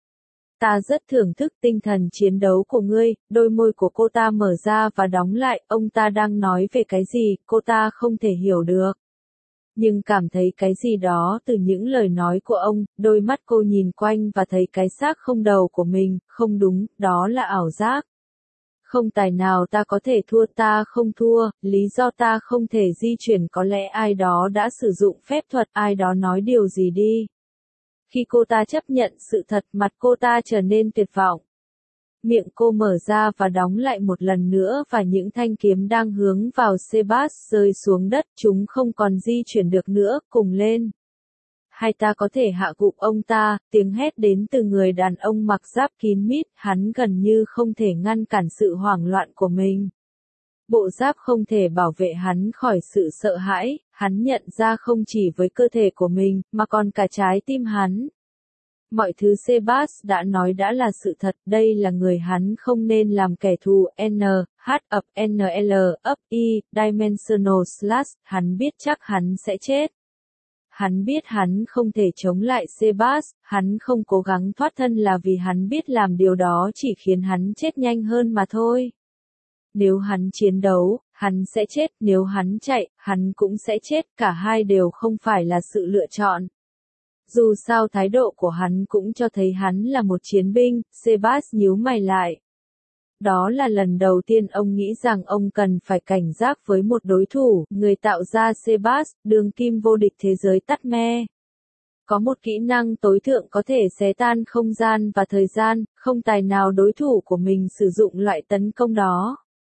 Ta rất thưởng thức tinh thần chiến đấu của ngươi, đôi môi của cô ta mở ra và đóng lại, ông ta đang nói về cái gì, cô ta không thể hiểu được. Nhưng cảm thấy cái gì đó từ những lời nói của ông, đôi mắt cô nhìn quanh và thấy cái xác không đầu của mình, không đúng, đó là ảo giác. Không tài nào ta có thể thua, ta không thua, lý do ta không thể di chuyển có lẽ ai đó đã sử dụng phép thuật, ai đó nói điều gì đi. Khi cô ta chấp nhận sự thật, mặt cô ta trở nên tuyệt vọng. Miệng cô mở ra và đóng lại một lần nữa và những thanh kiếm đang hướng vào Sebas rơi xuống đất, chúng không còn di chuyển được nữa, cùng lên. Hay ta có thể hạ gục ông ta, tiếng hét đến từ người đàn ông mặc giáp kín mít, hắn gần như không thể ngăn cản sự hoảng loạn của mình. Bộ giáp không thể bảo vệ hắn khỏi sự sợ hãi, hắn nhận ra không chỉ với cơ thể của mình, mà còn cả trái tim hắn. Mọi thứ Sebas đã nói đã là sự thật, đây là người hắn không nên làm kẻ thù, N, H, up, N, L, up, I, Dimensional Slash, hắn biết chắc hắn sẽ chết. Hắn biết hắn không thể chống lại Sebas, hắn không cố gắng thoát thân là vì hắn biết làm điều đó chỉ khiến hắn chết nhanh hơn mà thôi. Nếu hắn chiến đấu, hắn sẽ chết, nếu hắn chạy, hắn cũng sẽ chết, cả hai đều không phải là sự lựa chọn. Dù sao thái độ của hắn cũng cho thấy hắn là một chiến binh, Sebas nhíu mày lại. Đó là lần đầu tiên ông nghĩ rằng ông cần phải cảnh giác với một đối thủ, người tạo ra Sebas, đường kim vô địch thế giới tắt me. Có một kỹ năng tối thượng có thể xé tan không gian và thời gian, không tài nào đối thủ của mình sử dụng loại tấn công đó.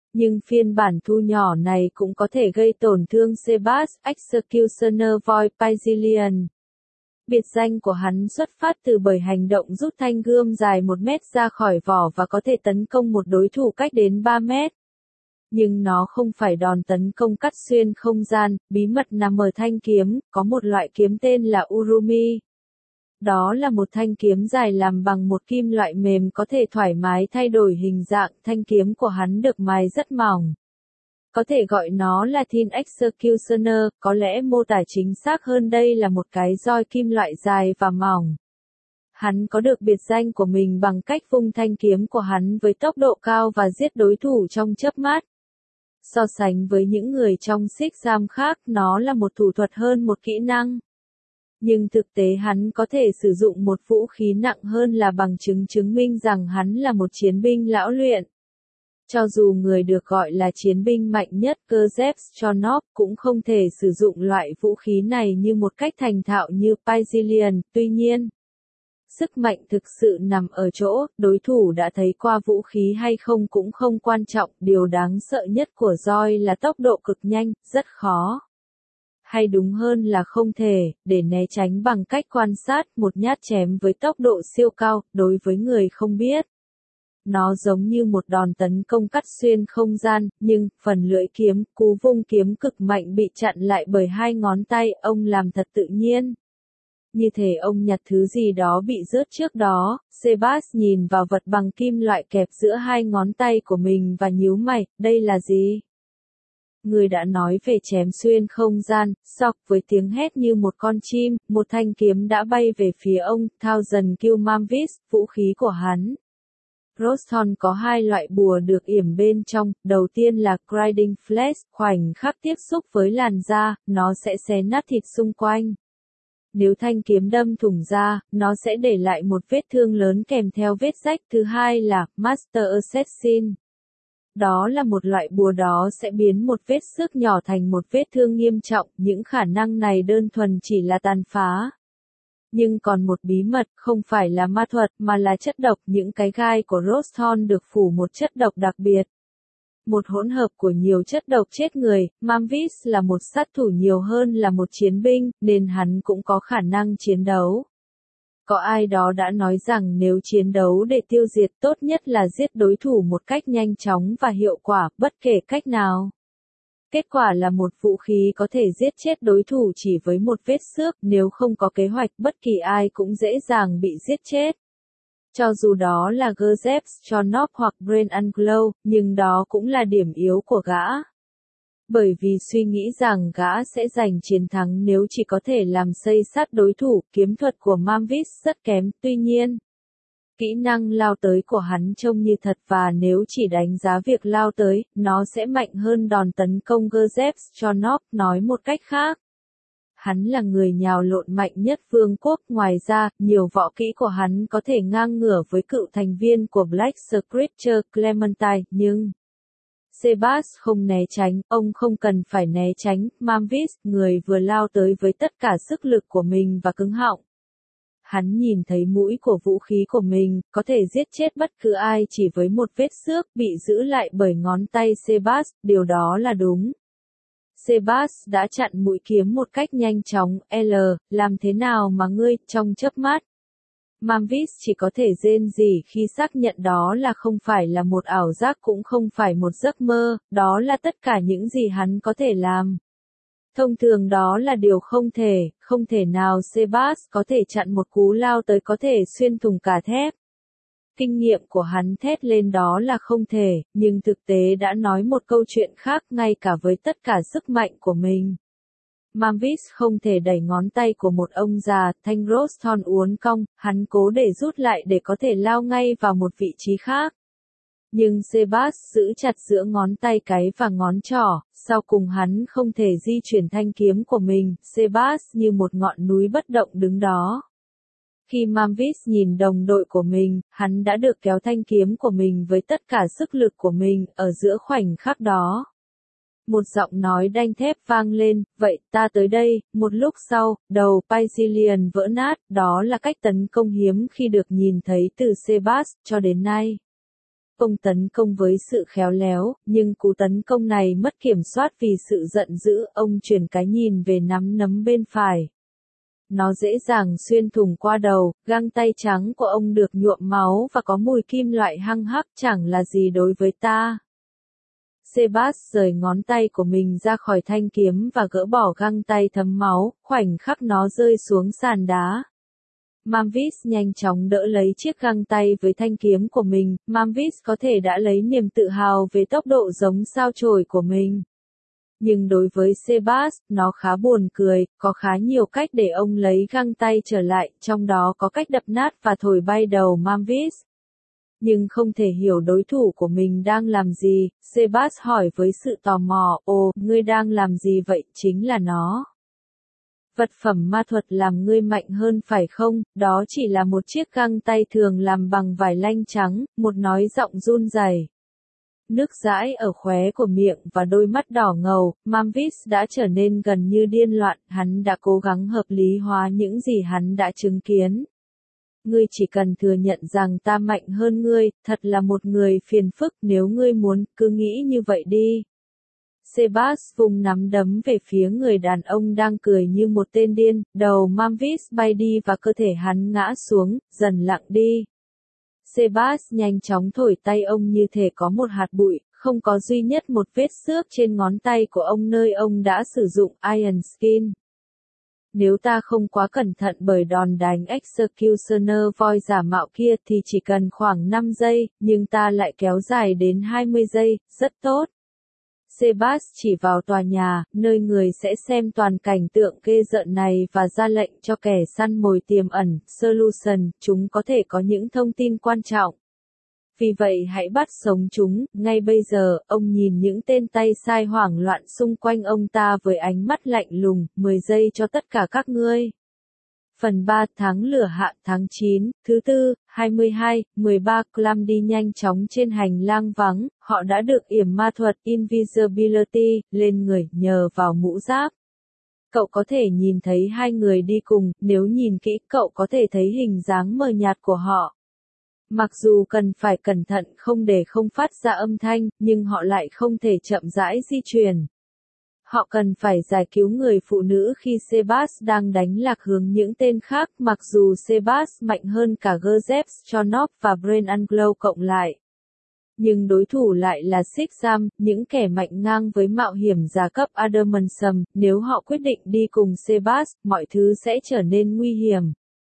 Nhưng phiên bản thu nhỏ này cũng có thể gây tổn thương Sebas Executioner Voi Pizillion. Biệt danh của hắn xuất phát từ bởi hành động rút thanh gươm dài một mét ra khỏi vỏ và có thể tấn công một đối thủ cách đến ba mét. Nhưng nó không phải đòn tấn công cắt xuyên không gian, bí mật nằm ở thanh kiếm, có một loại kiếm tên là Urumi. Đó là một thanh kiếm dài làm bằng một kim loại mềm có thể thoải mái thay đổi hình dạng, thanh kiếm của hắn được mài rất mỏng. Có thể gọi nó là Thin Executioner, có lẽ mô tả chính xác hơn đây là một cái roi kim loại dài và mỏng. Hắn có được biệt danh của mình bằng cách vung thanh kiếm của hắn với tốc độ cao và giết đối thủ trong chớp mắt. So sánh với những người trong xích giam khác, nó là một thủ thuật hơn một kỹ năng. Nhưng thực tế hắn có thể sử dụng một vũ khí nặng hơn là bằng chứng chứng minh rằng hắn là một chiến binh lão luyện. Cho dù người được gọi là chiến binh mạnh nhất Joseph Chonov cũng không thể sử dụng loại vũ khí này như một cách thành thạo như Pizillion, tuy nhiên, sức mạnh thực sự nằm ở chỗ, đối thủ đã thấy qua vũ khí hay không cũng không quan trọng, điều đáng sợ nhất của roi là tốc độ cực nhanh, rất khó. Hay đúng hơn là không thể, để né tránh bằng cách quan sát, một nhát chém với tốc độ siêu cao, đối với người không biết. Nó giống như một đòn tấn công cắt xuyên không gian, nhưng, phần lưỡi kiếm, cú vung kiếm cực mạnh bị chặn lại bởi hai ngón tay, ông làm thật tự nhiên. Như thể ông nhặt thứ gì đó bị rớt trước đó, Sebas nhìn vào vật bằng kim loại kẹp giữa hai ngón tay của mình và nhíu mày, đây là gì? Người đã nói về chém xuyên không gian, sọc với tiếng hét như một con chim, một thanh kiếm đã bay về phía ông, Thousand Kill Mamvis, vũ khí của hắn. Roston có hai loại bùa được yểm bên trong, đầu tiên là Grinding Flesh, khoảnh khắc tiếp xúc với làn da, nó sẽ xé nát thịt xung quanh. Nếu thanh kiếm đâm thủng da, nó sẽ để lại một vết thương lớn kèm theo vết rách. Thứ hai là Master Assassin. Đó là một loại bùa đó sẽ biến một vết xước nhỏ thành một vết thương nghiêm trọng, những khả năng này đơn thuần chỉ là tàn phá. Nhưng còn một bí mật, không phải là ma thuật mà là chất độc, những cái gai của Roston được phủ một chất độc đặc biệt. Một hỗn hợp của nhiều chất độc chết người, Mamvis là một sát thủ nhiều hơn là một chiến binh, nên hắn cũng có khả năng chiến đấu. Có ai đó đã nói rằng nếu chiến đấu để tiêu diệt tốt nhất là giết đối thủ một cách nhanh chóng và hiệu quả, bất kể cách nào. Kết quả là một vũ khí có thể giết chết đối thủ chỉ với một vết xước, nếu không có kế hoạch bất kỳ ai cũng dễ dàng bị giết chết. Cho dù đó là Joseph Chonov hoặc Brain Anglo, nhưng đó cũng là điểm yếu của gã. Bởi vì suy nghĩ rằng gã sẽ giành chiến thắng nếu chỉ có thể làm xây sát đối thủ, kiếm thuật của Mamvis rất kém, tuy nhiên. Kỹ năng lao tới của hắn trông như thật và nếu chỉ đánh giá việc lao tới, nó sẽ mạnh hơn đòn tấn công Joseph Chonov, nói một cách khác. Hắn là người nhào lộn mạnh nhất vương quốc, ngoài ra, nhiều võ kỹ của hắn có thể ngang ngửa với cựu thành viên của Black Scripture Clementine, nhưng Sebas không né tránh, ông không cần phải né tránh, Mamvis, người vừa lao tới với tất cả sức lực của mình và cứng họng. Hắn nhìn thấy mũi của vũ khí của mình, có thể giết chết bất cứ ai chỉ với một vết xước, bị giữ lại bởi ngón tay Sebas, điều đó là đúng. Sebas đã chặn mũi kiếm một cách nhanh chóng, L, làm thế nào mà ngươi, trong chớp mắt. Mamvis chỉ có thể rên rỉ khi xác nhận đó là không phải là một ảo giác cũng không phải một giấc mơ, đó là tất cả những gì hắn có thể làm. Thông thường đó là điều không thể, không thể nào Sebas có thể chặn một cú lao tới có thể xuyên thủng cả thép. Kinh nghiệm của hắn thét lên đó là không thể, nhưng thực tế đã nói một câu chuyện khác ngay cả với tất cả sức mạnh của mình. Mamvis không thể đẩy ngón tay của một ông già, thanh Roston uốn cong, hắn cố để rút lại để có thể lao ngay vào một vị trí khác. Nhưng Sebas giữ chặt giữa ngón tay cái và ngón trỏ, sau cùng hắn không thể di chuyển thanh kiếm của mình, Sebas như một ngọn núi bất động đứng đó. Khi Mamvis nhìn đồng đội của mình, hắn đã được kéo thanh kiếm của mình với tất cả sức lực của mình, ở giữa khoảnh khắc đó. Một giọng nói đanh thép vang lên, vậy, ta tới đây, một lúc sau, đầu Pizillion vỡ nát, đó là cách tấn công hiếm khi được nhìn thấy từ Sebas, cho đến nay. ông tấn công với sự khéo léo, nhưng cú tấn công này mất kiểm soát vì sự giận dữ, ông chuyển cái nhìn về nắm đấm bên phải. Nó dễ dàng xuyên thủng qua đầu, găng tay trắng của ông được nhuộm máu và có mùi kim loại hăng hắc, chẳng là gì đối với ta. Sebas rời ngón tay của mình ra khỏi thanh kiếm và gỡ bỏ găng tay thấm máu, khoảnh khắc nó rơi xuống sàn đá. Memphis nhanh chóng đỡ lấy chiếc găng tay với thanh kiếm của mình, Memphis có thể đã lấy niềm tự hào về tốc độ giống sao chổi của mình. Nhưng đối với Sebas, nó khá buồn cười, có khá nhiều cách để ông lấy găng tay trở lại, trong đó có cách đập nát và thổi bay đầu Memphis. Nhưng không thể hiểu đối thủ của mình đang làm gì, Sebas hỏi với sự tò mò, ồ, ngươi đang làm gì vậy, chính là nó. Vật phẩm ma thuật làm ngươi mạnh hơn phải không, đó chỉ là một chiếc găng tay thường làm bằng vải lanh trắng, một nói giọng run rẩy. Nước dãi ở khóe của miệng và đôi mắt đỏ ngầu, Memphis đã trở nên gần như điên loạn, hắn đã cố gắng hợp lý hóa những gì hắn đã chứng kiến. Ngươi chỉ cần thừa nhận rằng ta mạnh hơn ngươi, thật là một người phiền phức, nếu ngươi muốn, cứ nghĩ như vậy đi. Sebas vùng nắm đấm về phía người đàn ông đang cười như một tên điên, đầu Memphis bay đi và cơ thể hắn ngã xuống, dần lặng đi. Sebas nhanh chóng thổi tay ông như thể có một hạt bụi, không có duy nhất một vết xước trên ngón tay của ông nơi ông đã sử dụng Iron Skin. Nếu ta không quá cẩn thận bởi đòn đánh Executioner voi giả mạo kia thì chỉ cần khoảng năm giây, nhưng ta lại kéo dài đến hai mươi giây, rất tốt. Sebas chỉ vào tòa nhà, nơi người sẽ xem toàn cảnh tượng ghê rợn này và ra lệnh cho kẻ săn mồi tiềm ẩn, Solution, chúng có thể có những thông tin quan trọng. Vì vậy hãy bắt sống chúng, ngay bây giờ, ông nhìn những tên tay sai hoảng loạn xung quanh ông ta với ánh mắt lạnh lùng, mười giây cho tất cả các ngươi. Phần ba tháng lửa hạ tháng chín, thứ tư, hai mươi hai, mười ba, Clam đi nhanh chóng trên hành lang vắng, họ đã được yểm ma thuật Invisibility lên người nhờ vào mũ giáp. Cậu có thể nhìn thấy hai người đi cùng, nếu nhìn kỹ cậu có thể thấy hình dáng mờ nhạt của họ. Mặc dù cần phải cẩn thận không để không phát ra âm thanh, nhưng họ lại không thể chậm rãi di chuyển. Họ cần phải giải cứu người phụ nữ khi Sebas đang đánh lạc hướng những tên khác, mặc dù Sebas mạnh hơn cả Gerzeps, Chonop và Brain Anglo cộng lại. Nhưng đối thủ lại là Sixam, những kẻ mạnh ngang với mạo hiểm gia cấp Adamantson, nếu họ quyết định đi cùng Sebas, mọi thứ sẽ trở nên nguy hiểm.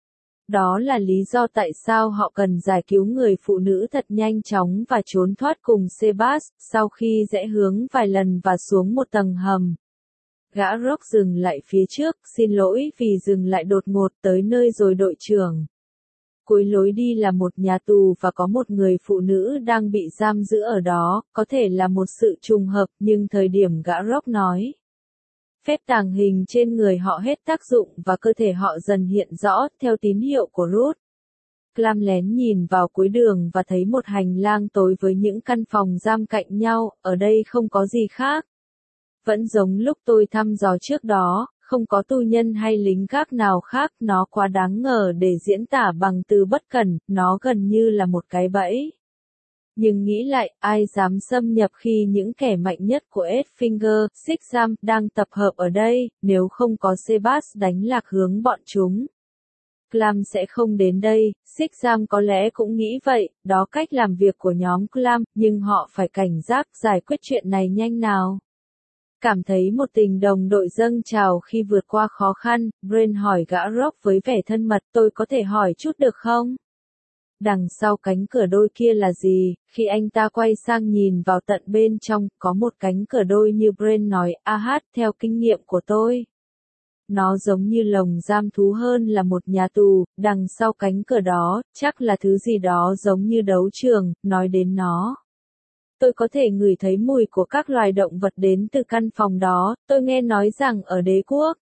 Đó là lý do tại sao họ cần giải cứu người phụ nữ thật nhanh chóng và trốn thoát cùng Sebas, sau khi rẽ hướng vài lần và xuống một tầng hầm. Gã Rock dừng lại phía trước, xin lỗi vì dừng lại đột ngột tới nơi rồi đội trưởng. Cuối lối đi là một nhà tù và có một người phụ nữ đang bị giam giữ ở đó, có thể là một sự trùng hợp nhưng thời điểm gã Rock nói. Phép tàng hình trên người họ hết tác dụng và cơ thể họ dần hiện rõ, theo tín hiệu của Ruth. Clam lén nhìn vào cuối đường và thấy một hành lang tối với những căn phòng giam cạnh nhau, ở đây không có gì khác. Vẫn giống lúc tôi thăm dò trước đó, không có tù nhân hay lính gác nào khác, nó quá đáng ngờ để diễn tả bằng từ bất cẩn, nó gần như là một cái bẫy. Nhưng nghĩ lại, ai dám xâm nhập khi những kẻ mạnh nhất của Edfinger, Sixam, đang tập hợp ở đây, nếu không có Sebas đánh lạc hướng bọn chúng. Clam sẽ không đến đây, Sixam có lẽ cũng nghĩ vậy, đó cách làm việc của nhóm Clam, nhưng họ phải cảnh giác giải quyết chuyện này nhanh nào. Cảm thấy một tình đồng đội dâng trào khi vượt qua khó khăn, Brain hỏi gã Rock với vẻ thân mật, tôi có thể hỏi chút được không? Đằng sau cánh cửa đôi kia là gì? Khi anh ta quay sang nhìn vào tận bên trong, có một cánh cửa đôi như Brain nói, a hát, theo kinh nghiệm của tôi. Nó giống như lồng giam thú hơn là một nhà tù, đằng sau cánh cửa đó, chắc là thứ gì đó giống như đấu trường, nói đến nó. Tôi có thể ngửi thấy mùi của các loài động vật đến từ căn phòng đó, tôi nghe nói rằng ở đế quốc.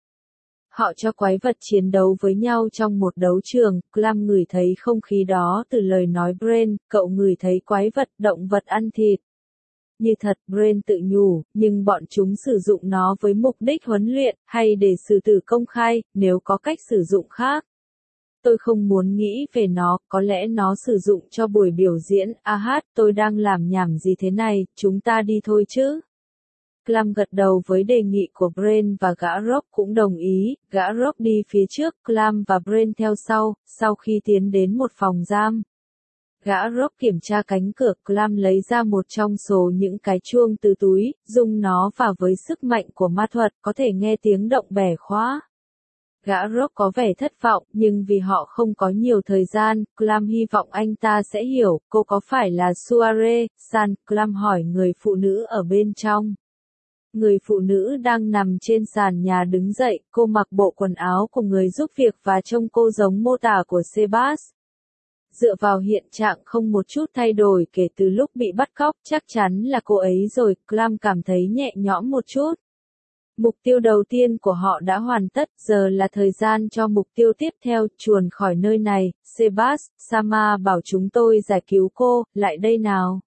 Họ cho quái vật chiến đấu với nhau trong một đấu trường, Clam ngửi thấy không khí đó từ lời nói Brain, cậu ngửi thấy quái vật, động vật ăn thịt. Như thật, Brain tự nhủ, nhưng bọn chúng sử dụng nó với mục đích huấn luyện, hay để xử tử công khai, nếu có cách sử dụng khác. Tôi không muốn nghĩ về nó, có lẽ nó sử dụng cho buổi biểu diễn, a hát, tôi đang làm nhảm gì thế này, chúng ta đi thôi chứ. Clam gật đầu với đề nghị của Brain và gã Rock cũng đồng ý, gã Rock đi phía trước, Clam và Brain theo sau, sau khi tiến đến một phòng giam. Gã Rock kiểm tra cánh cửa, Clam lấy ra một trong số những cái chuông từ túi, dùng nó và với sức mạnh của ma thuật có thể nghe tiếng động bẻ khóa. Gã Rock có vẻ thất vọng, nhưng vì họ không có nhiều thời gian, Clam hy vọng anh ta sẽ hiểu, cô có phải là Soare, San, Clam hỏi người phụ nữ ở bên trong. Người phụ nữ đang nằm trên sàn nhà đứng dậy, cô mặc bộ quần áo của người giúp việc và trông cô giống mô tả của Sebas. Dựa vào hiện trạng không một chút thay đổi kể từ lúc bị bắt cóc, chắc chắn là cô ấy rồi, Clam cảm thấy nhẹ nhõm một chút. Mục tiêu đầu tiên của họ đã hoàn tất, giờ là thời gian cho mục tiêu tiếp theo, chuồn khỏi nơi này, Sebas, Sama bảo chúng tôi giải cứu cô, lại đây nào.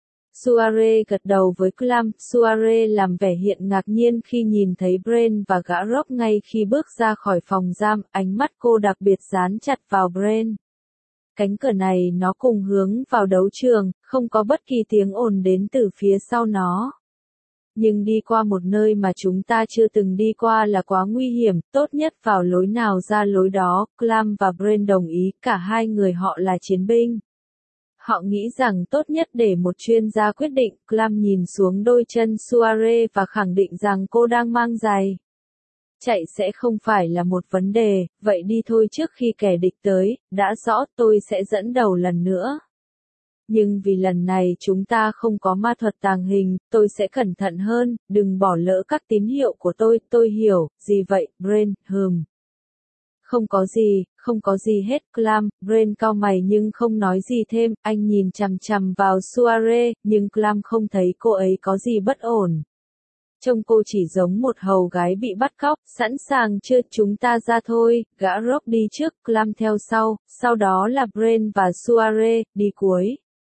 Soare gật đầu với Clam, Soare làm vẻ hiện ngạc nhiên khi nhìn thấy Brain và gã Rock ngay khi bước ra khỏi phòng giam, ánh mắt cô đặc biệt dán chặt vào Brain. Cánh cửa này nó cùng hướng vào đấu trường, không có bất kỳ tiếng ồn đến từ phía sau nó. Nhưng đi qua một nơi mà chúng ta chưa từng đi qua là quá nguy hiểm, tốt nhất vào lối nào ra lối đó, Clam và Brain đồng ý, cả hai người họ là chiến binh. Họ nghĩ rằng tốt nhất để một chuyên gia quyết định, Clam nhìn xuống đôi chân Soare và khẳng định rằng cô đang mang giày. Chạy sẽ không phải là một vấn đề, vậy đi thôi trước khi kẻ địch tới, đã rõ tôi sẽ dẫn đầu lần nữa. Nhưng vì lần này chúng ta không có ma thuật tàng hình, tôi sẽ cẩn thận hơn, đừng bỏ lỡ các tín hiệu của tôi, tôi hiểu, gì vậy, Brain, hừm. Không có gì, không có gì hết, Clam, Brain cau mày nhưng không nói gì thêm, anh nhìn chằm chằm vào Soare, nhưng Clam không thấy cô ấy có gì bất ổn. Trông cô chỉ giống một hầu gái bị bắt cóc, sẵn sàng chưa, chúng ta ra thôi, gã Rock đi trước, Clam theo sau, sau đó là Brain và Soare, đi cuối.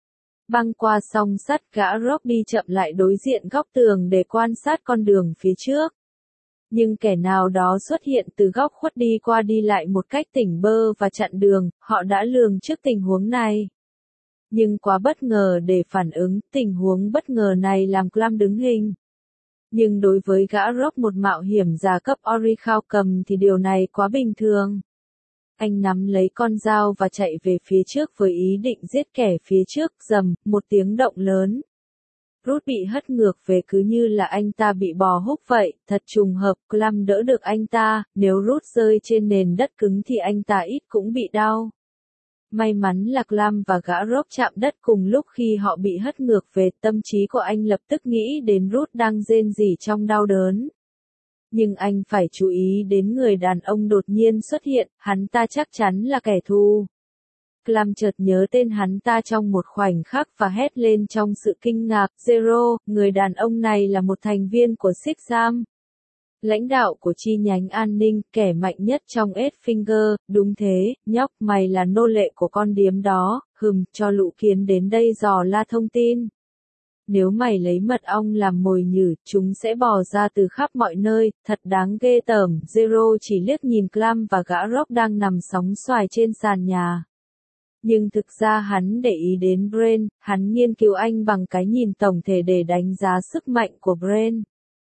Băng qua song sắt, gã Rock đi chậm lại đối diện góc tường để quan sát con đường phía trước. Nhưng kẻ nào đó xuất hiện từ góc khuất đi qua đi lại một cách tỉnh bơ và chặn đường, họ đã lường trước tình huống này. Nhưng quá bất ngờ để phản ứng, tình huống bất ngờ này làm Clam đứng hình. Nhưng đối với gã Rock một mạo hiểm giả cấp Orikhao cầm thì điều này quá bình thường. Anh nắm lấy con dao và chạy về phía trước với ý định giết kẻ phía trước, rầm, một tiếng động lớn. Ruth bị hất ngược về cứ như là anh ta bị bò húc vậy, thật trùng hợp, Clam đỡ được anh ta, nếu Ruth rơi trên nền đất cứng thì anh ta ít cũng bị đau. May mắn là Clam và gã Rock chạm đất cùng lúc khi họ bị hất ngược về, tâm trí của anh lập tức nghĩ đến Ruth đang rên rỉ trong đau đớn. Nhưng anh phải chú ý đến người đàn ông đột nhiên xuất hiện, hắn ta chắc chắn là kẻ thù. Clam chợt nhớ tên hắn ta trong một khoảnh khắc và hét lên trong sự kinh ngạc, Zero, người đàn ông này là một thành viên của Six Sam. Lãnh đạo của chi nhánh an ninh, kẻ mạnh nhất trong Eight Finger, đúng thế, nhóc, mày là nô lệ của con điếm đó, hừm, cho lũ kiến đến đây dò la thông tin. Nếu mày lấy mật ong làm mồi nhử, chúng sẽ bò ra từ khắp mọi nơi, thật đáng ghê tởm, Zero chỉ liếc nhìn Clam và gã Rock đang nằm sóng xoài trên sàn nhà. Nhưng thực ra hắn để ý đến Brain, hắn nghiên cứu anh bằng cái nhìn tổng thể để đánh giá sức mạnh của Brain.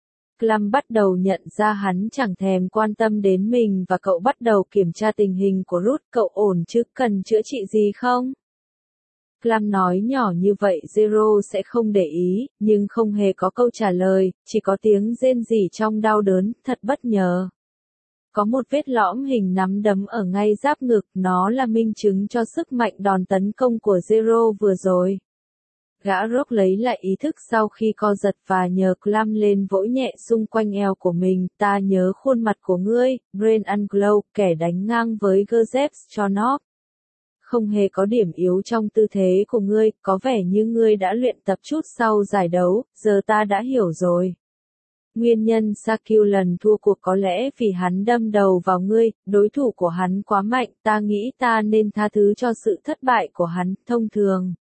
Clam bắt đầu nhận ra hắn chẳng thèm quan tâm đến mình và cậu bắt đầu kiểm tra tình hình của Ruth, cậu ổn chứ, cần chữa trị gì không? Clam nói nhỏ như vậy Zero sẽ không để ý, nhưng không hề có câu trả lời, chỉ có tiếng rên rỉ trong đau đớn, thật bất ngờ. Có một vết lõm hình nắm đấm ở ngay giáp ngực, nó là minh chứng cho sức mạnh đòn tấn công của Zero vừa rồi. Gã Rock lấy lại ý thức sau khi co giật và nhờ Clam lên vỗ nhẹ xung quanh eo của mình, ta nhớ khuôn mặt của ngươi, Brain Unglow, kẻ đánh ngang với Joseph Chonok. Không hề có điểm yếu trong tư thế của ngươi, có vẻ như ngươi đã luyện tập chút sau giải đấu, giờ ta đã hiểu rồi. Nguyên nhân Sakil lần thua cuộc có lẽ vì hắn đâm đầu vào ngươi, đối thủ của hắn quá mạnh, ta nghĩ ta nên tha thứ cho sự thất bại của hắn, thông thường.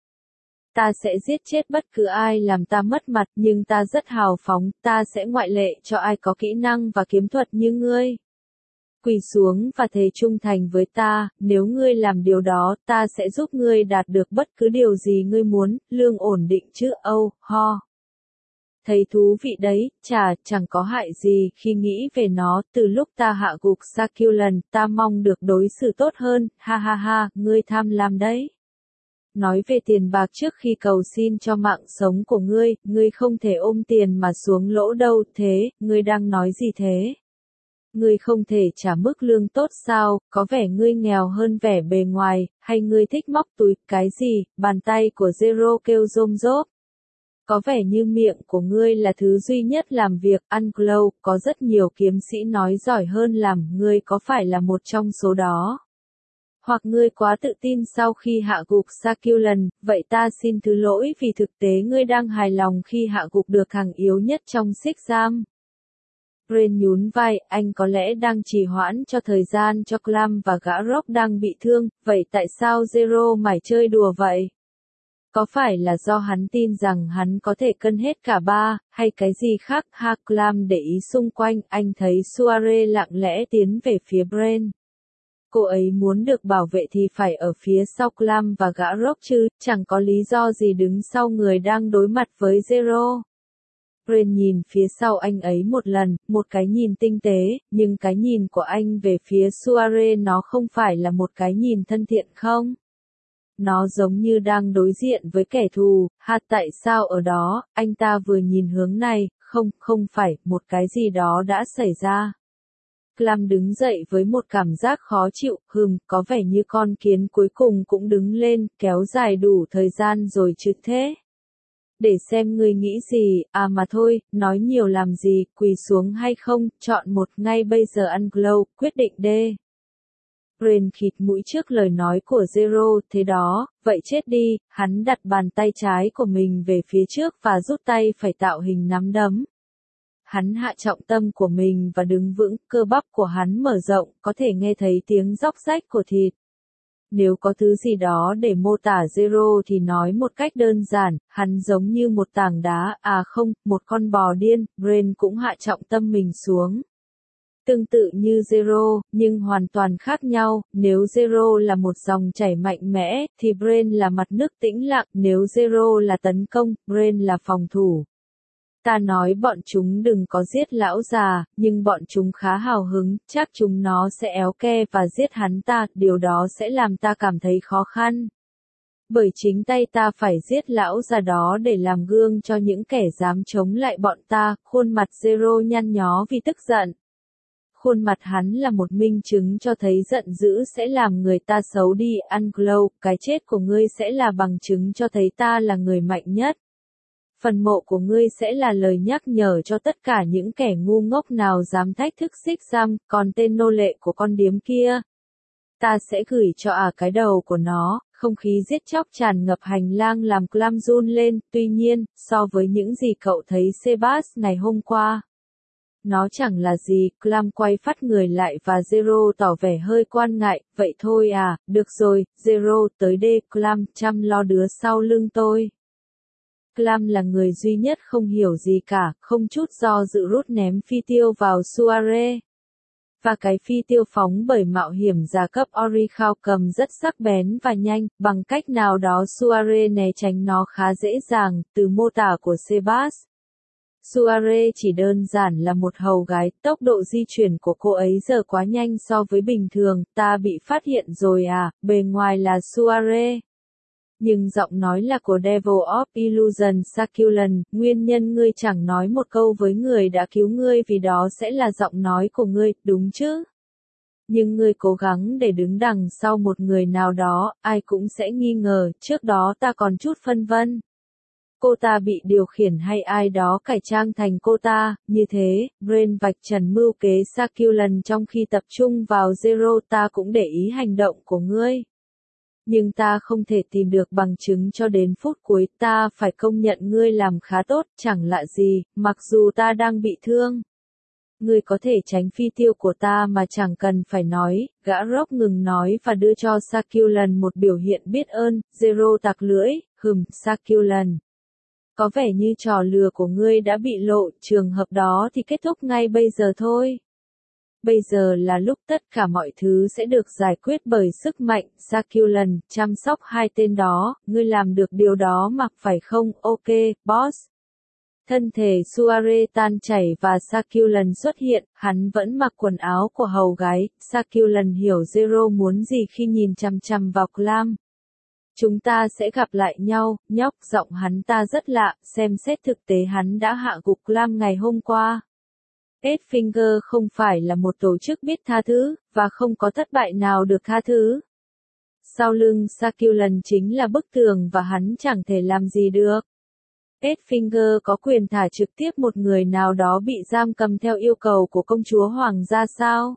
Ta sẽ giết chết bất cứ ai làm ta mất mặt, nhưng ta rất hào phóng, ta sẽ ngoại lệ cho ai có kỹ năng và kiếm thuật như ngươi. Quỳ xuống và thề trung thành với ta, nếu ngươi làm điều đó, ta sẽ giúp ngươi đạt được bất cứ điều gì ngươi muốn, lương ổn định chứ âu, ho. Thấy thú vị đấy, chà, chẳng có hại gì khi nghĩ về nó, từ lúc ta hạ gục Sakulan, ta mong được đối xử tốt hơn, ha ha ha, ngươi tham lam đấy. Nói về tiền bạc trước khi cầu xin cho mạng sống của ngươi, ngươi không thể ôm tiền mà xuống lỗ đâu, thế, ngươi đang nói gì thế? Ngươi không thể trả mức lương tốt sao, có vẻ ngươi nghèo hơn vẻ bề ngoài, hay ngươi thích móc túi, cái gì, bàn tay của Zero kêu rôm rốp. Có vẻ như miệng của ngươi là thứ duy nhất làm việc, ăn glow, có rất nhiều kiếm sĩ nói giỏi hơn làm, ngươi có phải là một trong số đó? Hoặc ngươi quá tự tin sau khi hạ gục Sakulan, vậy ta xin thứ lỗi vì thực tế ngươi đang hài lòng khi hạ gục được thằng yếu nhất trong xích giam. Ren nhún vai, anh có lẽ đang trì hoãn cho thời gian cho Clam và gã Rock đang bị thương, vậy tại sao Zero mải chơi đùa vậy? Có phải là do hắn tin rằng hắn có thể cân hết cả ba, hay cái gì khác? Ha, Clam để ý xung quanh, anh thấy Suare lặng lẽ tiến về phía Bren. Cô ấy muốn được bảo vệ thì phải ở phía sau Clam và gã Rock chứ, chẳng có lý do gì đứng sau người đang đối mặt với Zero. Bren nhìn phía sau anh ấy một lần, một cái nhìn tinh tế, nhưng cái nhìn của anh về phía Suare nó không phải là một cái nhìn thân thiện không? Nó giống như đang đối diện với kẻ thù, ha tại sao ở đó, anh ta vừa nhìn hướng này, không, không phải, một cái gì đó đã xảy ra. Clam đứng dậy với một cảm giác khó chịu, hừm, có vẻ như con kiến cuối cùng cũng đứng lên, kéo dài đủ thời gian rồi chứ thế. Để xem ngươi nghĩ gì, à mà thôi, nói nhiều làm gì, quỳ xuống hay không, chọn một ngay bây giờ ăn glow, quyết định đê. Ren khịt mũi trước lời nói của Zero, thế đó, vậy chết đi, hắn đặt bàn tay trái của mình về phía trước và rút tay phải tạo hình nắm đấm. Hắn hạ trọng tâm của mình và đứng vững, cơ bắp của hắn mở rộng, có thể nghe thấy tiếng róc rách của thịt. Nếu có thứ gì đó để mô tả Zero thì nói một cách đơn giản, hắn giống như một tảng đá, à không, một con bò điên, Ren cũng hạ trọng tâm mình xuống. Tương tự như Zero, nhưng hoàn toàn khác nhau, nếu Zero là một dòng chảy mạnh mẽ, thì Bren là mặt nước tĩnh lặng, nếu Zero là tấn công, Bren là phòng thủ. Ta nói bọn chúng đừng có giết lão già, nhưng bọn chúng khá hào hứng, chắc chúng nó sẽ éo ke và giết hắn ta, điều đó sẽ làm ta cảm thấy khó khăn. Bởi chính tay ta phải giết lão già đó để làm gương cho những kẻ dám chống lại bọn ta, khuôn mặt Zero nhăn nhó vì tức giận. Khuôn mặt hắn là một minh chứng cho thấy giận dữ sẽ làm người ta xấu đi, Unglow, cái chết của ngươi sẽ là bằng chứng cho thấy ta là người mạnh nhất. Phần mộ của ngươi sẽ là lời nhắc nhở cho tất cả những kẻ ngu ngốc nào dám thách thức xích giam, còn tên nô lệ của con điếm kia. Ta sẽ gửi cho à cái đầu của nó, không khí giết chóc tràn ngập hành lang làm Clam run lên, tuy nhiên, so với những gì cậu thấy Sebas ngày hôm qua. Nó chẳng là gì, Clam quay phát người lại và Zero tỏ vẻ hơi quan ngại, vậy thôi à, được rồi, Zero tới đây, Clam chăm lo đứa sau lưng tôi. Clam là người duy nhất không hiểu gì cả, không chút do dự rút ném phi tiêu vào Suare. Và cái phi tiêu phóng bởi mạo hiểm gia cấp Orikhao cầm rất sắc bén và nhanh, bằng cách nào đó Suare né tránh nó khá dễ dàng, từ mô tả của Sebas. Suare chỉ đơn giản là một hầu gái, tốc độ di chuyển của cô ấy giờ quá nhanh so với bình thường, ta bị phát hiện rồi à, bề ngoài là Suare. Nhưng giọng nói là của Devil of Illusion Sakulan, nguyên nhân ngươi chẳng nói một câu với người đã cứu ngươi vì đó sẽ là giọng nói của ngươi, đúng chứ? Nhưng ngươi cố gắng để đứng đằng sau một người nào đó, ai cũng sẽ nghi ngờ, trước đó ta còn chút phân vân. Cô ta bị điều khiển hay ai đó cải trang thành cô ta, như thế, Bren vạch trần mưu kế Sakulan trong khi tập trung vào Zero ta cũng để ý hành động của ngươi. Nhưng ta không thể tìm được bằng chứng cho đến phút cuối, ta phải công nhận ngươi làm khá tốt, chẳng lạ gì, mặc dù ta đang bị thương. Ngươi có thể tránh phi tiêu của ta mà chẳng cần phải nói, gã Rock ngừng nói và đưa cho Sakulan một biểu hiện biết ơn, Zero tặc lưỡi, hừm, Sakulan. Có vẻ như trò lừa của ngươi đã bị lộ, trường hợp đó thì kết thúc ngay bây giờ thôi. Bây giờ là lúc tất cả mọi thứ sẽ được giải quyết bởi sức mạnh, Sakulan, chăm sóc hai tên đó, ngươi làm được điều đó mà, phải không, ok, boss. Thân thể Suare tan chảy và Sakulan xuất hiện, hắn vẫn mặc quần áo của hầu gái, Sakulan hiểu Zero muốn gì khi nhìn chằm chằm vào Clam. Chúng ta sẽ gặp lại nhau, nhóc, giọng hắn ta rất lạ, xem xét thực tế hắn đã hạ gục Clam ngày hôm qua. Edfinger không phải là một tổ chức biết tha thứ, và không có thất bại nào được tha thứ. Sau lưng Sakulan chính là bức tường và hắn chẳng thể làm gì được. Edfinger có quyền thả trực tiếp một người nào đó bị giam cầm theo yêu cầu của công chúa hoàng gia sao?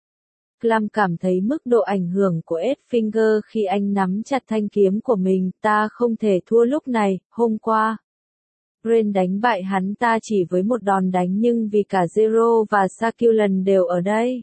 Clam cảm thấy mức độ ảnh hưởng của Edfinger khi anh nắm chặt thanh kiếm của mình, ta không thể thua lúc này, hôm qua. Brain đánh bại hắn ta chỉ với một đòn đánh nhưng vì cả Zero và Sakulan đều ở đây.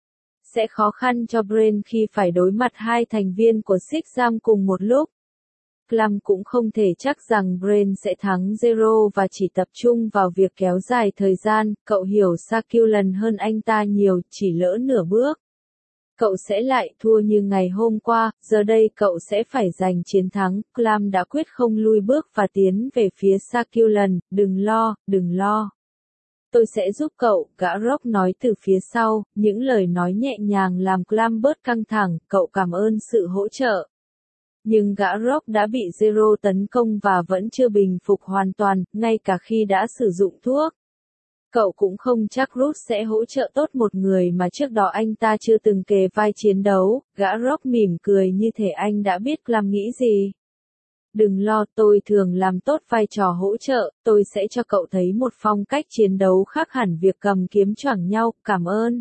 Sẽ khó khăn cho Brain khi phải đối mặt hai thành viên của Six Jam cùng một lúc. Clam cũng không thể chắc rằng Brain sẽ thắng Zero và chỉ tập trung vào việc kéo dài thời gian, cậu hiểu Sakulan hơn anh ta nhiều, chỉ lỡ nửa bước. Cậu sẽ lại thua như ngày hôm qua, giờ đây cậu sẽ phải giành chiến thắng, Clam đã quyết không lui bước và tiến về phía Sakulan, đừng lo, đừng lo. Tôi sẽ giúp cậu, gã Rock nói từ phía sau, những lời nói nhẹ nhàng làm Clam bớt căng thẳng, cậu cảm ơn sự hỗ trợ. Nhưng gã Rock đã bị Zero tấn công và vẫn chưa bình phục hoàn toàn, ngay cả khi đã sử dụng thuốc. Cậu cũng không chắc Ruth sẽ hỗ trợ tốt một người mà trước đó anh ta chưa từng kề vai chiến đấu, gã Rock mỉm cười như thể anh đã biết Clam nghĩ gì. Đừng lo, tôi thường làm tốt vai trò hỗ trợ, tôi sẽ cho cậu thấy một phong cách chiến đấu khác hẳn việc cầm kiếm choảng nhau, cảm ơn.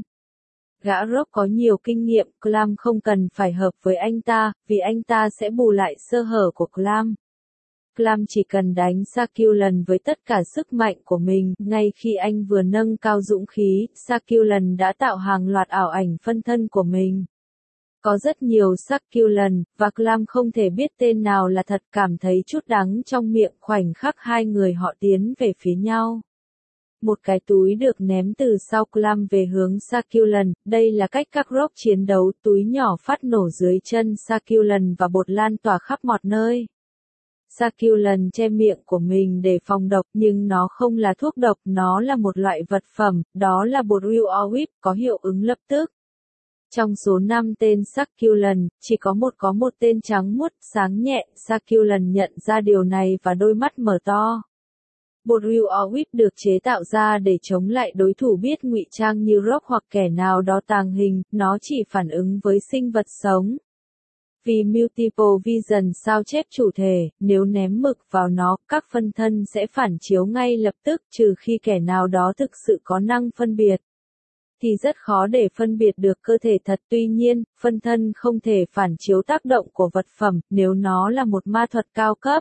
Gã Rock có nhiều kinh nghiệm, Clam không cần phải hợp với anh ta, vì anh ta sẽ bù lại sơ hở của Clam. Clam chỉ cần đánh Sakulan với tất cả sức mạnh của mình, ngay khi anh vừa nâng cao dũng khí, Sakulan đã tạo hàng loạt ảo ảnh phân thân của mình. Có rất nhiều Sakulan, và Clam không thể biết tên nào là thật, cảm thấy chút đắng trong miệng khoảnh khắc hai người họ tiến về phía nhau. Một cái túi được ném từ sau Clam về hướng Sakulan, đây là cách các Rock chiến đấu, túi nhỏ phát nổ dưới chân Sakulan và bột lan tỏa khắp mọi nơi. Sakulan che miệng của mình để phòng độc, nhưng nó không là thuốc độc, nó là một loại vật phẩm, đó là bột Real có hiệu ứng lập tức. Trong số năm tên Sakulan, chỉ có một có một tên trắng muốt, sáng nhẹ, Sakulan nhận ra điều này và đôi mắt mở to. Bột Real được chế tạo ra để chống lại đối thủ biết ngụy trang như Rock hoặc kẻ nào đó tàng hình, nó chỉ phản ứng với sinh vật sống. Vì Multiple Vision sao chép chủ thể, nếu ném mực vào nó, các phân thân sẽ phản chiếu ngay lập tức, trừ khi kẻ nào đó thực sự có năng phân biệt. Thì rất khó để phân biệt được cơ thể thật, tuy nhiên, phân thân không thể phản chiếu tác động của vật phẩm, nếu nó là một ma thuật cao cấp.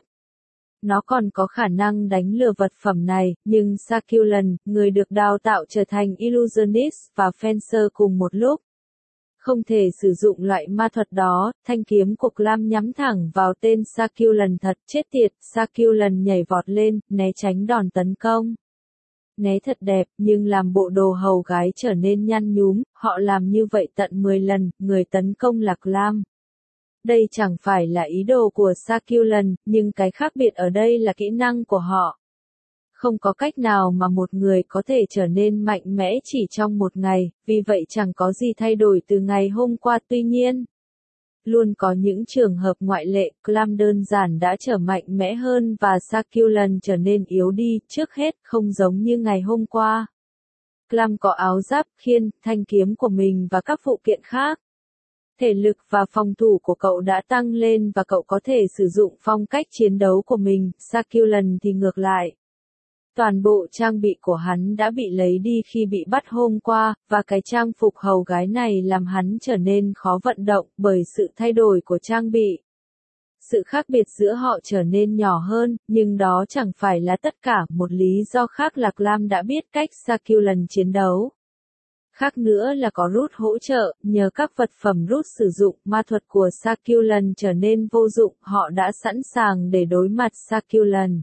Nó còn có khả năng đánh lừa vật phẩm này, nhưng Sakulan, người được đào tạo trở thành Illusionist và Fencer cùng một lúc, không thể sử dụng loại ma thuật đó, thanh kiếm của Clam nhắm thẳng vào tên Sakulan thật, chết tiệt, Sakulan nhảy vọt lên, né tránh đòn tấn công. Né thật đẹp, nhưng làm bộ đồ hầu gái trở nên nhăn nhúm, họ làm như vậy tận mười lần, người tấn công là Clam. Đây chẳng phải là ý đồ của Sakulan, nhưng cái khác biệt ở đây là kỹ năng của họ. Không có cách nào mà một người có thể trở nên mạnh mẽ chỉ trong một ngày, vì vậy chẳng có gì thay đổi từ ngày hôm qua, tuy nhiên. Luôn có những trường hợp ngoại lệ, Clam đơn giản đã trở mạnh mẽ hơn và Sakulan trở nên yếu đi, trước hết, không giống như ngày hôm qua. Clam có áo giáp, khiên, thanh kiếm của mình và các phụ kiện khác. Thể lực và phòng thủ của cậu đã tăng lên và cậu có thể sử dụng phong cách chiến đấu của mình, Sakulan thì ngược lại. Toàn bộ trang bị của hắn đã bị lấy đi khi bị bắt hôm qua, và cái trang phục hầu gái này làm hắn trở nên khó vận động bởi sự thay đổi của trang bị. Sự khác biệt giữa họ trở nên nhỏ hơn, nhưng đó chẳng phải là tất cả, một lý do khác là Clam đã biết cách Sakulan chiến đấu. Khác nữa là có Ruth hỗ trợ, nhờ các vật phẩm Ruth sử dụng, ma thuật của Sakulan trở nên vô dụng, họ đã sẵn sàng để đối mặt Sakulan.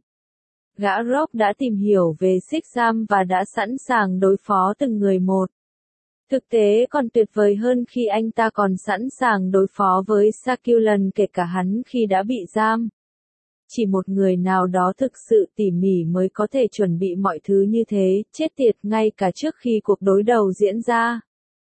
Gã Rock đã tìm hiểu về Six Jam và đã sẵn sàng đối phó từng người một. Thực tế còn tuyệt vời hơn khi anh ta còn sẵn sàng đối phó với Sakulan kể cả hắn khi đã bị giam. Chỉ một người nào đó thực sự tỉ mỉ mới có thể chuẩn bị mọi thứ như thế, chết tiệt ngay cả trước khi cuộc đối đầu diễn ra.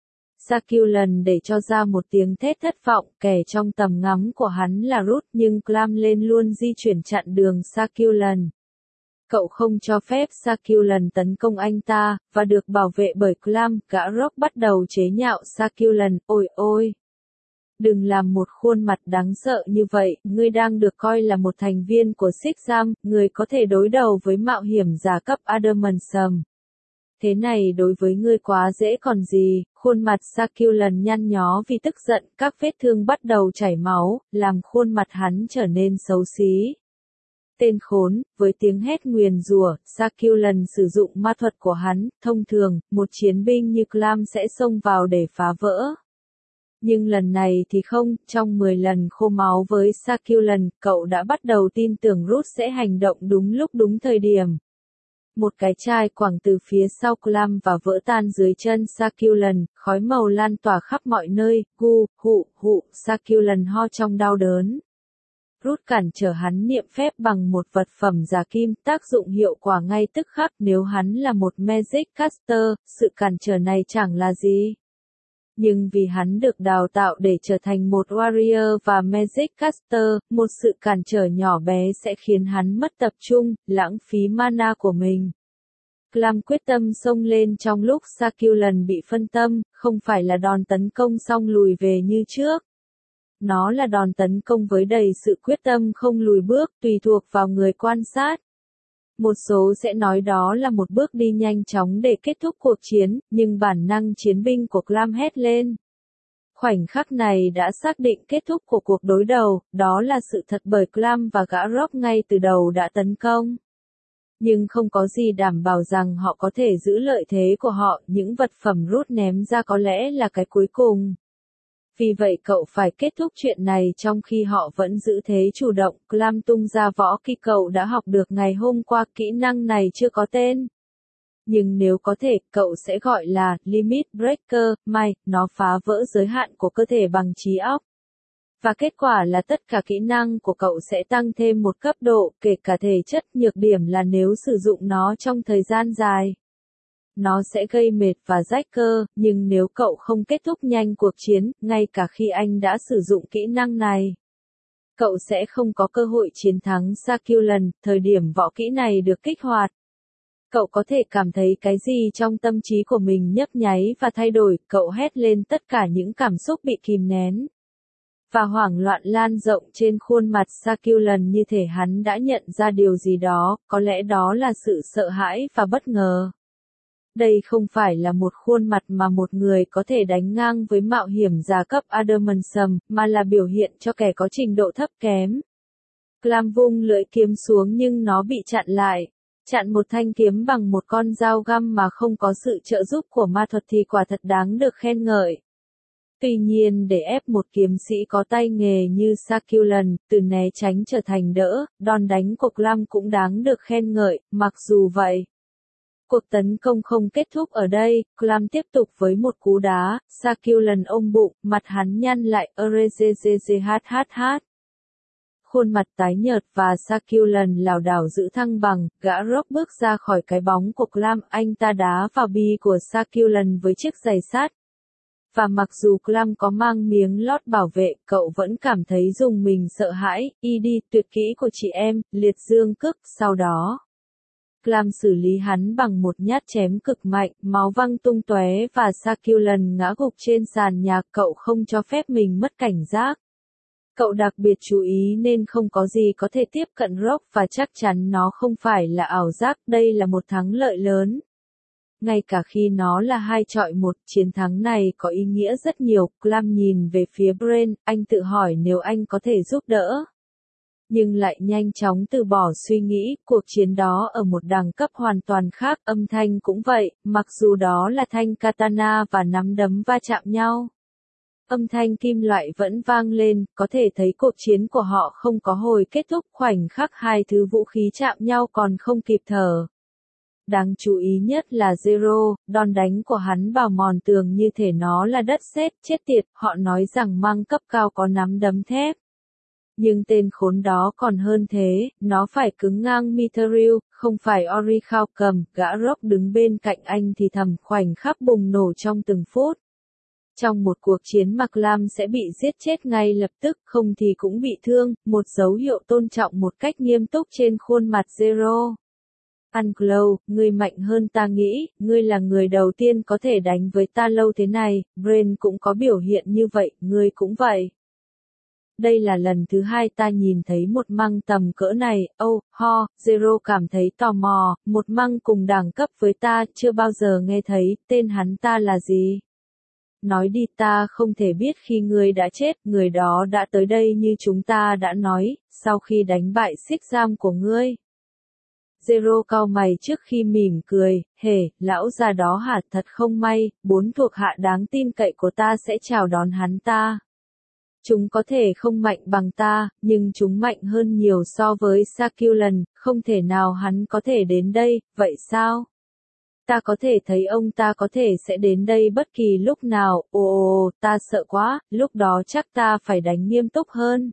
Sakulan để cho ra một tiếng thét thất vọng, kẻ trong tầm ngắm của hắn là Ruth nhưng Clam lên luôn di chuyển chặn đường Sakulan. Cậu không cho phép Sakulan tấn công anh ta, và được bảo vệ bởi Clam, gã rock bắt đầu chế nhạo Sakulan, ôi ôi. Đừng làm một khuôn mặt đáng sợ như vậy, ngươi đang được coi là một thành viên của Six Jam, người có thể đối đầu với mạo hiểm giả cấp Adamantium. Thế này đối với ngươi quá dễ còn gì, khuôn mặt Sakulan nhăn nhó vì tức giận, các vết thương bắt đầu chảy máu, làm khuôn mặt hắn trở nên xấu xí. Tên khốn, với tiếng hét nguyền rủa, Sakulan sử dụng ma thuật của hắn, thông thường, một chiến binh như Clam sẽ xông vào để phá vỡ. Nhưng lần này thì không, trong mười lần khô máu với Sakulan, cậu đã bắt đầu tin tưởng Ruth sẽ hành động đúng lúc đúng thời điểm. Một cái chai quẳng từ phía sau Clam và vỡ tan dưới chân Sakulan, khói màu lan tỏa khắp mọi nơi, gu, hụ, hụ, Sakulan ho trong đau đớn. Ruth cản trở hắn niệm phép bằng một vật phẩm giả kim, tác dụng hiệu quả ngay tức khắc nếu hắn là một Magic Caster, sự cản trở này chẳng là gì. Nhưng vì hắn được đào tạo để trở thành một warrior và Magic Caster, một sự cản trở nhỏ bé sẽ khiến hắn mất tập trung, lãng phí mana của mình. Clam quyết tâm xông lên trong lúc Sakulan bị phân tâm, không phải là đòn tấn công xong lùi về như trước. Nó là đòn tấn công với đầy sự quyết tâm không lùi bước, tùy thuộc vào người quan sát. Một số sẽ nói đó là một bước đi nhanh chóng để kết thúc cuộc chiến, nhưng bản năng chiến binh của Clam hét lên. Khoảnh khắc này đã xác định kết thúc của cuộc đối đầu, đó là sự thật bởi Clam và gã rock ngay từ đầu đã tấn công. Nhưng không có gì đảm bảo rằng họ có thể giữ lợi thế của họ, những vật phẩm Ruth ném ra có lẽ là cái cuối cùng. Vì vậy cậu phải kết thúc chuyện này trong khi họ vẫn giữ thế chủ động. Clam tung ra võ kỹ cậu đã học được ngày hôm qua, kỹ năng này chưa có tên. Nhưng nếu có thể, cậu sẽ gọi là Limit Breaker, may, nó phá vỡ giới hạn của cơ thể bằng trí óc. Và kết quả là tất cả kỹ năng của cậu sẽ tăng thêm một cấp độ, kể cả thể chất, nhược điểm là nếu sử dụng nó trong thời gian dài. Nó sẽ gây mệt và rách cơ, nhưng nếu cậu không kết thúc nhanh cuộc chiến, ngay cả khi anh đã sử dụng kỹ năng này, cậu sẽ không có cơ hội chiến thắng Sakulan, thời điểm võ kỹ này được kích hoạt. Cậu có thể cảm thấy cái gì trong tâm trí của mình nhấp nháy và thay đổi, cậu hét lên tất cả những cảm xúc bị kìm nén. Và hoảng loạn lan rộng trên khuôn mặt Sakulan như thể hắn đã nhận ra điều gì đó, có lẽ đó là sự sợ hãi và bất ngờ. Đây không phải là một khuôn mặt mà một người có thể đánh ngang với mạo hiểm giả cấp Adamantium, mà là biểu hiện cho kẻ có trình độ thấp kém. Clam vung lưỡi kiếm xuống nhưng nó bị chặn lại. Chặn một thanh kiếm bằng một con dao găm mà không có sự trợ giúp của ma thuật thì quả thật đáng được khen ngợi. Tuy nhiên để ép một kiếm sĩ có tay nghề như Sakulan, từ né tránh trở thành đỡ, đòn đánh của Clam cũng đáng được khen ngợi, mặc dù vậy. Cuộc tấn công không kết thúc ở đây, Clam tiếp tục với một cú đá, Sakulan ôm bụng, mặt hắn nhăn lại, rzzhh. Khuôn mặt tái nhợt và Sakulan lảo đảo giữ thăng bằng, gã rock bước ra khỏi cái bóng của Clam, anh ta đá vào bi của Sakulan với chiếc giày sắt. Và mặc dù Clam có mang miếng lót bảo vệ, cậu vẫn cảm thấy rùng mình sợ hãi, y đi, tuyệt kỹ của chị em, liệt dương cức, sau đó. Clam xử lý hắn bằng một nhát chém cực mạnh, máu văng tung tóe và Sakulan ngã gục trên sàn nhà, cậu không cho phép mình mất cảnh giác. Cậu đặc biệt chú ý nên không có gì có thể tiếp cận Rock và chắc chắn nó không phải là ảo giác, đây là một thắng lợi lớn. Ngay cả khi nó là hai chọi một, chiến thắng này có ý nghĩa rất nhiều. Clam nhìn về phía Brain, anh tự hỏi nếu anh có thể giúp đỡ. Nhưng lại nhanh chóng từ bỏ suy nghĩ, cuộc chiến đó ở một đẳng cấp hoàn toàn khác, âm thanh cũng vậy, mặc dù đó là thanh katana và nắm đấm va chạm nhau. Âm thanh kim loại vẫn vang lên, có thể thấy cuộc chiến của họ không có hồi kết thúc, khoảnh khắc hai thứ vũ khí chạm nhau còn không kịp thở. Đáng chú ý nhất là Zero, đòn đánh của hắn vào mòn tường như thể nó là đất sét, chết tiệt, họ nói rằng mang cấp cao có nắm đấm thép. Nhưng tên khốn đó còn hơn thế, nó phải cứng ngang Mithril, không phải Orikhao cầm, gã Rock đứng bên cạnh anh thì thầm khoảnh khắc bùng nổ trong từng phút. Trong một cuộc chiến Mạc Lam sẽ bị giết chết ngay lập tức, không thì cũng bị thương, một dấu hiệu tôn trọng một cách nghiêm túc trên khuôn mặt Zero. Unclow, ngươi mạnh hơn ta nghĩ, ngươi là người đầu tiên có thể đánh với ta lâu thế này, Brain cũng có biểu hiện như vậy, ngươi cũng vậy. Đây là lần thứ hai ta nhìn thấy một măng tầm cỡ này, oh, ho, Zero cảm thấy tò mò, một măng cùng đẳng cấp với ta, chưa bao giờ nghe thấy, tên hắn ta là gì? Nói đi, ta không thể biết khi ngươi đã chết, người đó đã tới đây như chúng ta đã nói, sau khi đánh bại xích giam của ngươi. Zero cau mày trước khi mỉm cười, hề, lão già đó hả, thật không may, bốn thuộc hạ đáng tin cậy của ta sẽ chào đón hắn ta. Chúng có thể không mạnh bằng ta, nhưng chúng mạnh hơn nhiều so với Sakulan, không thể nào hắn có thể đến đây, vậy sao? Ta có thể thấy ông ta có thể sẽ đến đây bất kỳ lúc nào, ồ, ta sợ quá, lúc đó chắc ta phải đánh nghiêm túc hơn.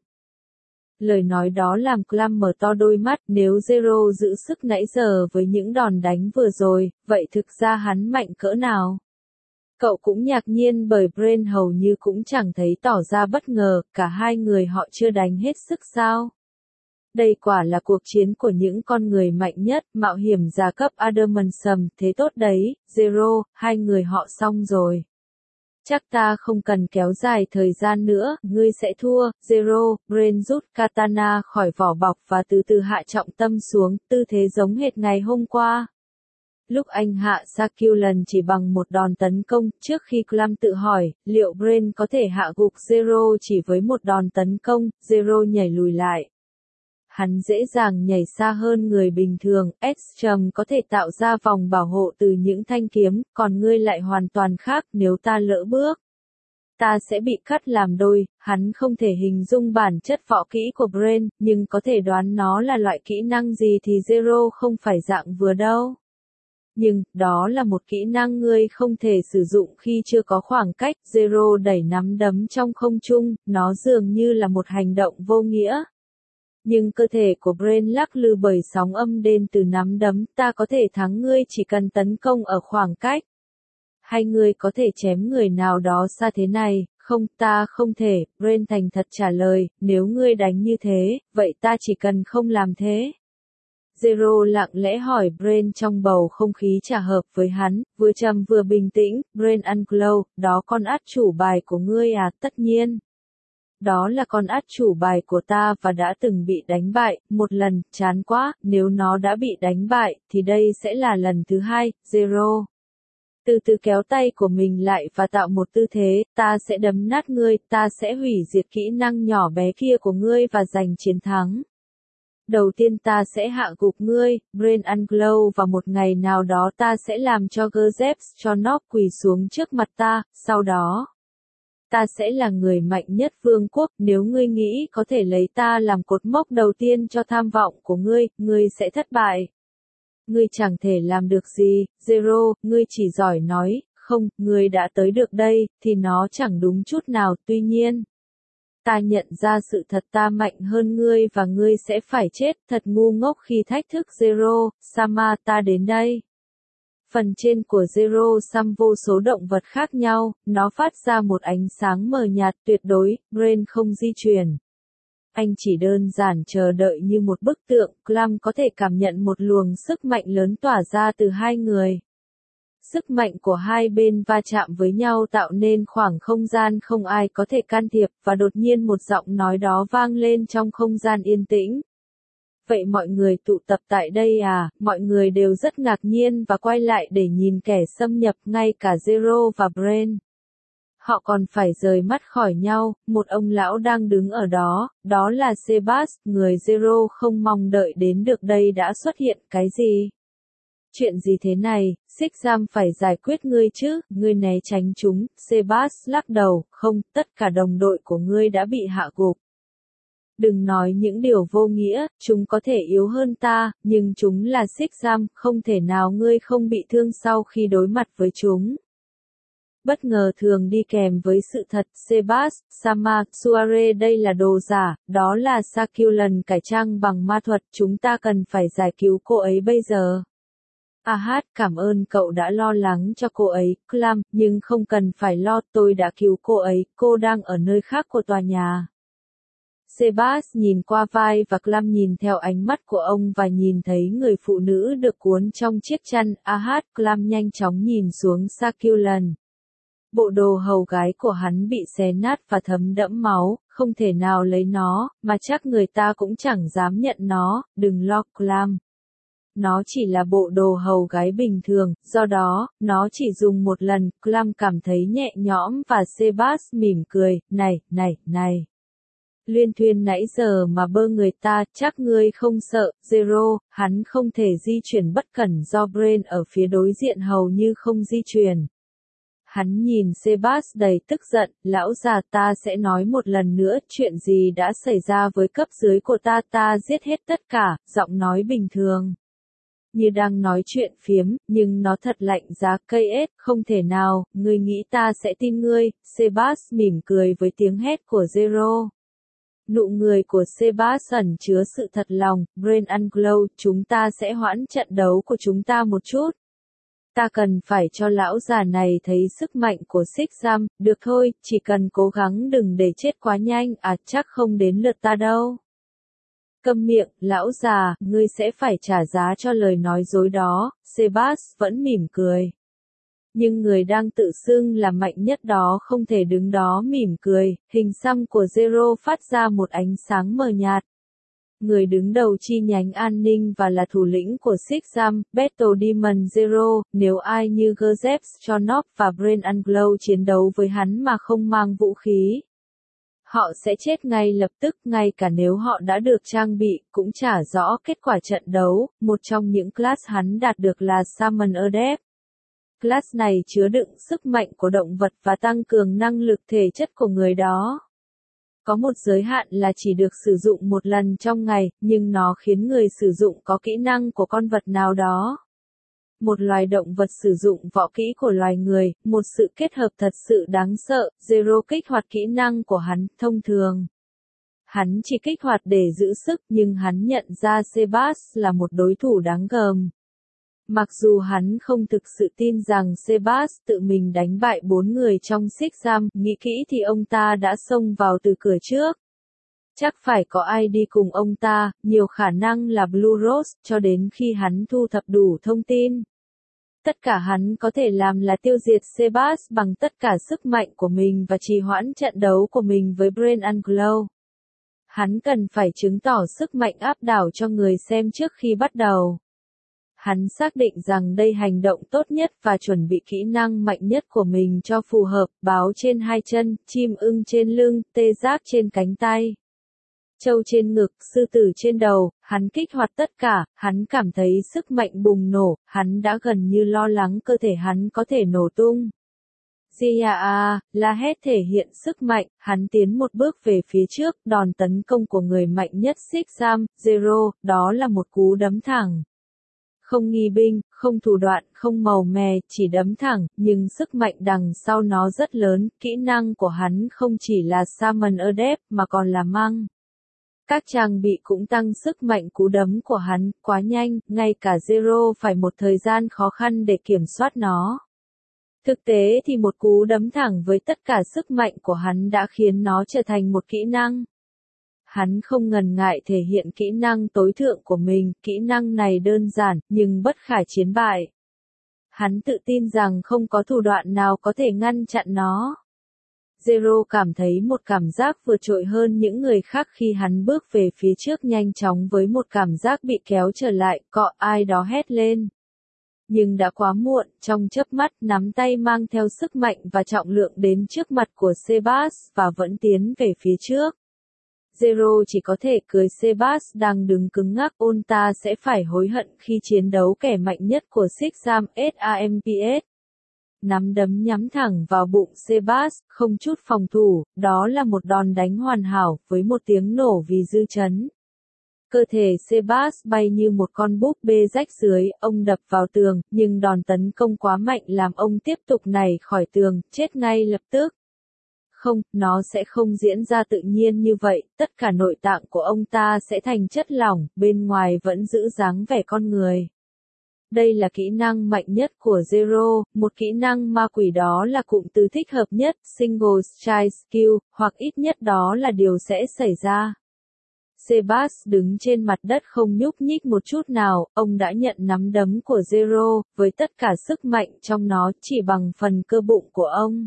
Lời nói đó làm Clam mở to đôi mắt, nếu Zero giữ sức nãy giờ với những đòn đánh vừa rồi, vậy thực ra hắn mạnh cỡ nào? Cậu cũng ngạc nhiên bởi Brain hầu như cũng chẳng thấy tỏ ra bất ngờ, cả hai người họ chưa đánh hết sức sao? Đây quả là cuộc chiến của những con người mạnh nhất, mạo hiểm gia cấp Adamantson, thế tốt đấy, Zero, hai người họ xong rồi. Chắc ta không cần kéo dài thời gian nữa, ngươi sẽ thua, Zero, Brain rút katana khỏi vỏ bọc và từ từ hạ trọng tâm xuống, tư thế giống hệt ngày hôm qua. Lúc anh hạ Sakulan chỉ bằng một đòn tấn công, trước khi Clam tự hỏi, liệu Brain có thể hạ gục Zero chỉ với một đòn tấn công, Zero nhảy lùi lại. Hắn dễ dàng nhảy xa hơn người bình thường, Ekstrom có thể tạo ra vòng bảo hộ từ những thanh kiếm, còn ngươi lại hoàn toàn khác, nếu ta lỡ bước. Ta sẽ bị cắt làm đôi, hắn không thể hình dung bản chất võ kỹ của Brain, nhưng có thể đoán nó là loại kỹ năng gì thì Zero không phải dạng vừa đâu. Nhưng, đó là một kỹ năng ngươi không thể sử dụng khi chưa có khoảng cách, Zero đẩy nắm đấm trong không trung, nó dường như là một hành động vô nghĩa. Nhưng cơ thể của Brain lắc lư bởi sóng âm đến từ nắm đấm, ta có thể thắng ngươi chỉ cần tấn công ở khoảng cách. Hay ngươi có thể chém người nào đó xa thế này, không, ta không thể, Brain thành thật trả lời, nếu ngươi đánh như thế, vậy ta chỉ cần không làm thế. Zero lặng lẽ hỏi Brain trong bầu không khí trả hợp với hắn, vừa trầm vừa bình tĩnh, Brain Unclow, đó con át chủ bài của ngươi à, tất nhiên. Đó là con át chủ bài của ta và đã từng bị đánh bại, một lần, chán quá, nếu nó đã bị đánh bại, thì đây sẽ là lần thứ hai, Zero. Từ từ kéo tay của mình lại và tạo một tư thế, ta sẽ đấm nát ngươi, ta sẽ hủy diệt kỹ năng nhỏ bé kia của ngươi và giành chiến thắng. Đầu tiên ta sẽ hạ gục ngươi, Brain Unclow và một ngày nào đó ta sẽ làm cho Gerzeps cho nó quỳ xuống trước mặt ta, sau đó. Ta sẽ là người mạnh nhất vương quốc, nếu ngươi nghĩ có thể lấy ta làm cột mốc đầu tiên cho tham vọng của ngươi, ngươi sẽ thất bại. Ngươi chẳng thể làm được gì, Zero, ngươi chỉ giỏi nói, không, ngươi đã tới được đây, thì nó chẳng đúng chút nào, tuy nhiên. Ta nhận ra sự thật ta mạnh hơn ngươi và ngươi sẽ phải chết, thật ngu ngốc khi thách thức Zero, Sama ta đến đây. Phần trên của Zero xăm vô số động vật khác nhau, nó phát ra một ánh sáng mờ nhạt tuyệt đối, Brain không di chuyển. Anh chỉ đơn giản chờ đợi như một bức tượng, Clam có thể cảm nhận một luồng sức mạnh lớn tỏa ra từ hai người. Sức mạnh của hai bên va chạm với nhau tạo nên khoảng không gian không ai có thể can thiệp, và đột nhiên một giọng nói đó vang lên trong không gian yên tĩnh. Vậy mọi người tụ tập tại đây à, mọi người đều rất ngạc nhiên và quay lại để nhìn kẻ xâm nhập, ngay cả Zero và Brain. Họ còn phải rời mắt khỏi nhau, một ông lão đang đứng ở đó, đó là Sebas, người Zero không mong đợi đến được đây đã xuất hiện, cái gì? Chuyện gì thế này, xích giam phải giải quyết ngươi chứ, ngươi né tránh chúng, Sebas lắc đầu, không, tất cả đồng đội của ngươi đã bị hạ gục. Đừng nói những điều vô nghĩa, chúng có thể yếu hơn ta, nhưng chúng là xích giam, không thể nào ngươi không bị thương sau khi đối mặt với chúng. Bất ngờ thường đi kèm với sự thật, Sebas, Sama, Suare đây là đồ giả, đó là Sakulan cải trang bằng ma thuật, chúng ta cần phải giải cứu cô ấy bây giờ. Ahad, cảm ơn cậu đã lo lắng cho cô ấy, Clam, nhưng không cần phải lo, tôi đã cứu cô ấy, cô đang ở nơi khác của tòa nhà. Sebas nhìn qua vai và Clam nhìn theo ánh mắt của ông và nhìn thấy người phụ nữ được cuốn trong chiếc chăn, Ahad, Clam nhanh chóng nhìn xuống Sakulan. Bộ đồ hầu gái của hắn bị xé nát và thấm đẫm máu, không thể nào lấy nó, mà chắc người ta cũng chẳng dám nhận nó, đừng lo Clam. Nó chỉ là bộ đồ hầu gái bình thường, do đó, nó chỉ dùng một lần, Clam cảm thấy nhẹ nhõm và Sebas mỉm cười, này, này, này. Luyên thuyên nãy giờ mà bơ người ta, chắc ngươi không sợ, Zero, hắn không thể di chuyển bất cẩn do Brain ở phía đối diện hầu như không di chuyển. Hắn nhìn Sebas đầy tức giận, lão già ta sẽ nói một lần nữa chuyện gì đã xảy ra với cấp dưới của ta, ta giết hết tất cả, giọng nói bình thường. Như đang nói chuyện phiếm, nhưng nó thật lạnh giá cây ết, không thể nào, ngươi nghĩ ta sẽ tin ngươi, Sebas mỉm cười với tiếng hét của Zero. Nụ người của Sebas ẩn chứa sự thật lòng, Brain and Glow, chúng ta sẽ hoãn trận đấu của chúng ta một chút. Ta cần phải cho lão già này thấy sức mạnh của xích giam, được thôi, chỉ cần cố gắng đừng để chết quá nhanh, à chắc không đến lượt ta đâu. Câm miệng, lão già, ngươi sẽ phải trả giá cho lời nói dối đó, Sebas vẫn mỉm cười. Nhưng người đang tự xưng là mạnh nhất đó không thể đứng đó mỉm cười, hình xăm của Zero phát ra một ánh sáng mờ nhạt. Người đứng đầu chi nhánh an ninh và là thủ lĩnh của xích giam, Battle Demon Zero, nếu ai như Gerzeps, Chonop và Brain and Glow chiến đấu với hắn mà không mang vũ khí. Họ sẽ chết ngay lập tức, ngay cả nếu họ đã được trang bị, cũng chả rõ kết quả trận đấu, một trong những class hắn đạt được là Summon Adept. Class này chứa đựng sức mạnh của động vật và tăng cường năng lực thể chất của người đó. Có một giới hạn là chỉ được sử dụng một lần trong ngày, nhưng nó khiến người sử dụng có kỹ năng của con vật nào đó. Một loài động vật sử dụng võ kỹ của loài người, một sự kết hợp thật sự đáng sợ, Zero kích hoạt kỹ năng của hắn, thông thường. Hắn chỉ kích hoạt để giữ sức, nhưng hắn nhận ra Sebas là một đối thủ đáng gờm. Mặc dù hắn không thực sự tin rằng Sebas tự mình đánh bại bốn người trong xích giam, nghĩ kỹ thì ông ta đã xông vào từ cửa trước. Chắc phải có ai đi cùng ông ta, nhiều khả năng là Blue Rose, cho đến khi hắn thu thập đủ thông tin. Tất cả hắn có thể làm là tiêu diệt Sebas bằng tất cả sức mạnh của mình và trì hoãn trận đấu của mình với Brain and Glow. Hắn cần phải chứng tỏ sức mạnh áp đảo cho người xem trước khi bắt đầu. Hắn xác định rằng đây hành động tốt nhất và chuẩn bị kỹ năng mạnh nhất của mình cho phù hợp, báo trên hai chân, chim ưng trên lưng, tê giác trên cánh tay. Trâu trên ngực, sư tử trên đầu, hắn kích hoạt tất cả, hắn cảm thấy sức mạnh bùng nổ, hắn đã gần như lo lắng cơ thể hắn có thể nổ tung. Zia la hét thể hiện sức mạnh, hắn tiến một bước về phía trước, đòn tấn công của người mạnh nhất xích giam, Zero, đó là một cú đấm thẳng. Không nghi binh, không thủ đoạn, không màu mè, chỉ đấm thẳng, nhưng sức mạnh đằng sau nó rất lớn, kỹ năng của hắn không chỉ là Summon Adept mà còn là mang. Các trang bị cũng tăng sức mạnh cú đấm của hắn, quá nhanh, ngay cả Zero phải một thời gian khó khăn để kiểm soát nó. Thực tế thì một cú đấm thẳng với tất cả sức mạnh của hắn đã khiến nó trở thành một kỹ năng. Hắn không ngần ngại thể hiện kỹ năng tối thượng của mình, kỹ năng này đơn giản, nhưng bất khả chiến bại. Hắn tự tin rằng không có thủ đoạn nào có thể ngăn chặn nó. Zero cảm thấy một cảm giác vượt trội hơn những người khác khi hắn bước về phía trước nhanh chóng với một cảm giác bị kéo trở lại, cọ ai đó hét lên. Nhưng đã quá muộn, trong chớp mắt nắm tay mang theo sức mạnh và trọng lượng đến trước mặt của Sebas và vẫn tiến về phía trước. Zero chỉ có thể cười Sebas đang đứng cứng ngắc ôn ta sẽ phải hối hận khi chiến đấu kẻ mạnh nhất của xích giam ét a em pê ét. nắm đấm nhắm thẳng vào bụng Sebas, không chút phòng thủ, đó là một đòn đánh hoàn hảo, với một tiếng nổ vì dư chấn. Cơ thể Sebas bay như một con búp bê rách rưới, ông đập vào tường, nhưng đòn tấn công quá mạnh làm ông tiếp tục nảy khỏi tường, chết ngay lập tức. Không, nó sẽ không diễn ra tự nhiên như vậy, tất cả nội tạng của ông ta sẽ thành chất lỏng, bên ngoài vẫn giữ dáng vẻ con người. Đây là kỹ năng mạnh nhất của Zero, một kỹ năng ma quỷ, đó là cụm từ thích hợp nhất, single strike skill, hoặc ít nhất đó là điều sẽ xảy ra. Sebas đứng trên mặt đất không nhúc nhích một chút nào, ông đã nhận nắm đấm của Zero, với tất cả sức mạnh trong nó chỉ bằng phần cơ bụng của ông.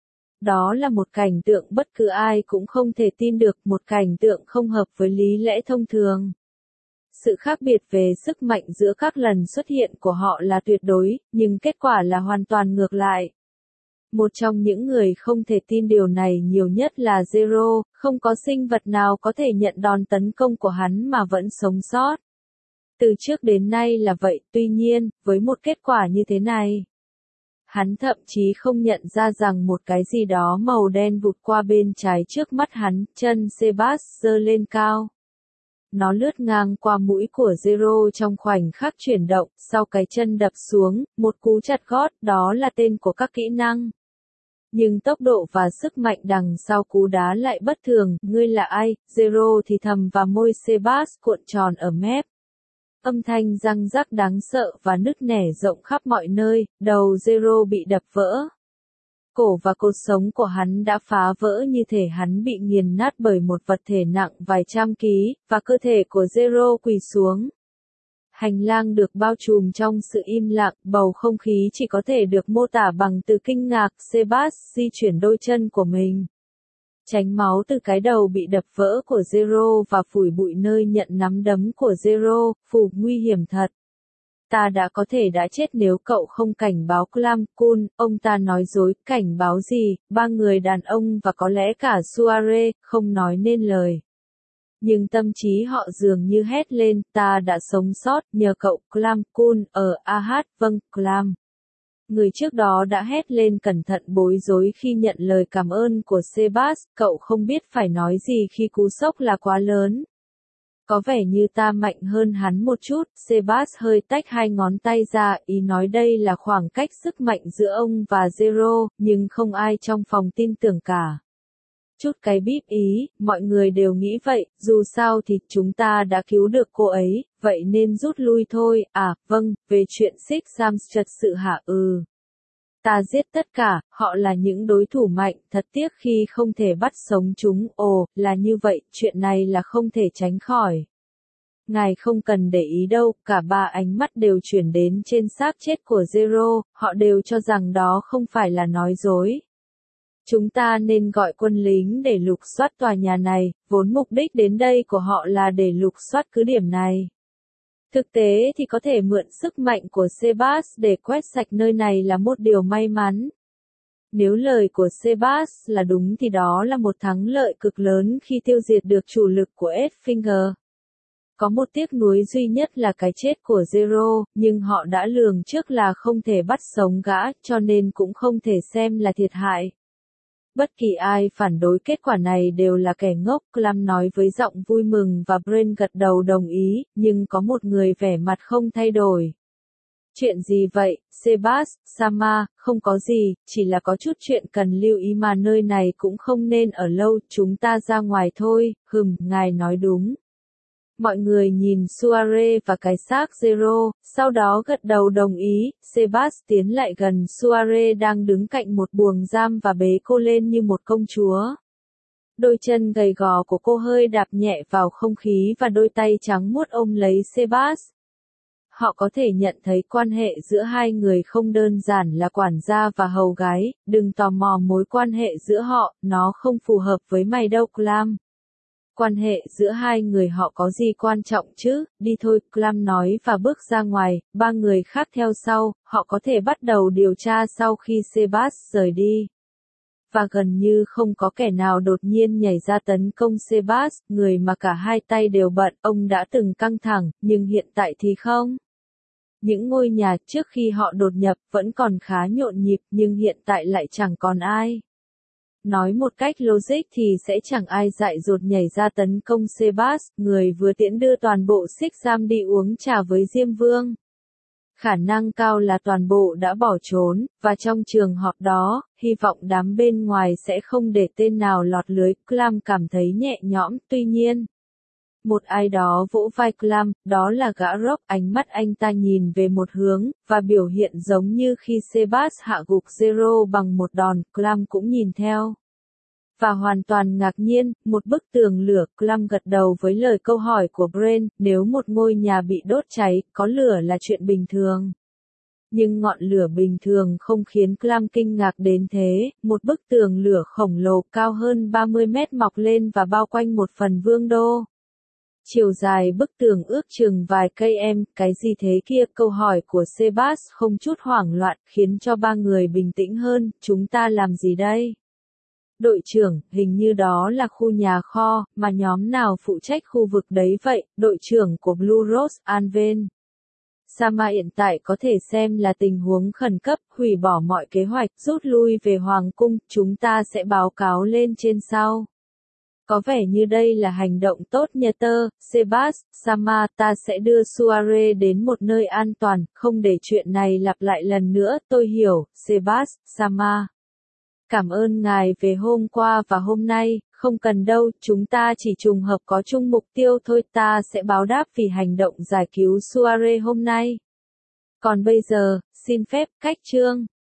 Đó là một cảnh tượng bất cứ ai cũng không thể tin được, một cảnh tượng không hợp với lý lẽ thông thường. Sự khác biệt về sức mạnh giữa các lần xuất hiện của họ là tuyệt đối, nhưng kết quả là hoàn toàn ngược lại. Một trong những người không thể tin điều này nhiều nhất là Zero, không có sinh vật nào có thể nhận đòn tấn công của hắn mà vẫn sống sót. Từ trước đến nay là vậy, tuy nhiên, với một kết quả như thế này, hắn thậm chí không nhận ra rằng một cái gì đó màu đen vụt qua bên trái trước mắt hắn, chân Sebas giơ lên cao. Nó lướt ngang qua mũi của Zero trong khoảnh khắc chuyển động, sau cái chân đập xuống, một cú chặt gót, đó là tên của các kỹ năng. Nhưng tốc độ và sức mạnh đằng sau cú đá lại bất thường, ngươi là ai? Zero thì thầm và môi Sebas cuộn tròn ở mép. Âm thanh răng rắc đáng sợ và nứt nẻ rộng khắp mọi nơi, đầu Zero bị đập vỡ. Cổ và cột sống của hắn đã phá vỡ như thể hắn bị nghiền nát bởi một vật thể nặng vài trăm ký, và cơ thể của Zero quỳ xuống. Hành lang được bao trùm trong sự im lặng, bầu không khí chỉ có thể được mô tả bằng từ kinh ngạc. Sebas di chuyển đôi chân của mình, tránh máu từ cái đầu bị đập vỡ của Zero và phủi bụi nơi nhận nắm đấm của Zero, phù nguy hiểm thật. Ta đã có thể đã chết nếu cậu không cảnh báo Clam Kun, ông ta nói dối, cảnh báo gì, ba người đàn ông và có lẽ cả Suare, không nói nên lời. Nhưng tâm trí họ dường như hét lên, ta đã sống sót, nhờ cậu, Clam Kun, ở Ahad, vâng, Clam. Người trước đó đã hét lên cẩn thận bối rối khi nhận lời cảm ơn của Sebas, cậu không biết phải nói gì khi cú sốc là quá lớn. Có vẻ như ta mạnh hơn hắn một chút, Sebas hơi tách hai ngón tay ra, ý nói đây là khoảng cách sức mạnh giữa ông và Zero, nhưng không ai trong phòng tin tưởng cả. Chút cái bíp ý, mọi người đều nghĩ vậy, dù sao thì chúng ta đã cứu được cô ấy, vậy nên rút lui thôi, à, vâng, về chuyện Six Sams trật sự hả ừ. Ta giết tất cả, họ là những đối thủ mạnh, thật tiếc khi không thể bắt sống chúng, ồ, là như vậy, chuyện này là không thể tránh khỏi. Ngài không cần để ý đâu, cả ba ánh mắt đều chuyển đến trên xác chết của Zero, họ đều cho rằng đó không phải là nói dối. Chúng ta nên gọi quân lính để lục soát tòa nhà này, vốn mục đích đến đây của họ là để lục soát cứ điểm này. Thực tế thì có thể mượn sức mạnh của Sebas để quét sạch nơi này là một điều may mắn. Nếu lời của Sebas là đúng thì đó là một thắng lợi cực lớn khi tiêu diệt được chủ lực của Edfinger. Có một tiếc nuối duy nhất là cái chết của Zero, nhưng họ đã lường trước là không thể bắt sống gã, cho nên cũng không thể xem là thiệt hại. Bất kỳ ai phản đối kết quả này đều là kẻ ngốc, Clam nói với giọng vui mừng và Brain gật đầu đồng ý, nhưng có một người vẻ mặt không thay đổi. Chuyện gì vậy, Sebas, Sama, không có gì, chỉ là có chút chuyện cần lưu ý mà nơi này cũng không nên ở lâu, chúng ta ra ngoài thôi, hừm, ngài nói đúng. Mọi người nhìn Suare và cái xác Zero, sau đó gật đầu đồng ý, Sebas tiến lại gần Suare đang đứng cạnh một buồng giam và bế cô lên như một công chúa. Đôi chân gầy gò của cô hơi đạp nhẹ vào không khí và đôi tay trắng muốt ôm lấy Sebas. Họ có thể nhận thấy quan hệ giữa hai người không đơn giản là quản gia và hầu gái, đừng tò mò mối quan hệ giữa họ, nó không phù hợp với mày đâu Clam. Quan hệ giữa hai người họ có gì quan trọng chứ, đi thôi, Clam nói và bước ra ngoài, ba người khác theo sau, họ có thể bắt đầu điều tra sau khi Sebas rời đi. Và gần như không có kẻ nào đột nhiên nhảy ra tấn công Sebas, người mà cả hai tay đều bận, ông đã từng căng thẳng, nhưng hiện tại thì không. Những ngôi nhà trước khi họ đột nhập vẫn còn khá nhộn nhịp nhưng hiện tại lại chẳng còn ai. Nói một cách logic thì sẽ chẳng ai dại dột nhảy ra tấn công Sebas, người vừa tiễn đưa toàn bộ Xích Giam đi uống trà với Diêm Vương. Khả năng cao là toàn bộ đã bỏ trốn, và trong trường họp đó, hy vọng đám bên ngoài sẽ không để tên nào lọt lưới. Clam cảm thấy nhẹ nhõm, tuy nhiên. Một ai đó vỗ vai Clam, đó là gã Rock, ánh mắt anh ta nhìn về một hướng, và biểu hiện giống như khi Sebas hạ gục Zero bằng một đòn, Clam cũng nhìn theo. Và hoàn toàn ngạc nhiên, một bức tường lửa, Clam gật đầu với lời câu hỏi của Brain, nếu một ngôi nhà bị đốt cháy, có lửa là chuyện bình thường. Nhưng ngọn lửa bình thường không khiến Clam kinh ngạc đến thế, một bức tường lửa khổng lồ cao hơn ba mươi mét mọc lên và bao quanh một phần vương đô. Chiều dài bức tường ước chừng vài cây em, cái gì thế kia? Câu hỏi của Sebas không chút hoảng loạn, khiến cho ba người bình tĩnh hơn, chúng ta làm gì đây? Đội trưởng, hình như đó là khu nhà kho, mà nhóm nào phụ trách khu vực đấy vậy? Đội trưởng của Blue Rose, Anven. Sama hiện tại có thể xem là tình huống khẩn cấp, hủy bỏ mọi kế hoạch, rút lui về Hoàng cung, chúng ta sẽ báo cáo lên trên sau. Có vẻ như đây là hành động tốt nhất. Sebas, Sama, ta sẽ đưa Suare đến một nơi an toàn, không để chuyện này lặp lại lần nữa, tôi hiểu, Sebas, Sama. Cảm ơn ngài về hôm qua và hôm nay, không cần đâu, chúng ta chỉ trùng hợp có chung mục tiêu thôi, ta sẽ báo đáp vì hành động giải cứu Suare hôm nay. Còn bây giờ, xin phép, cách chương.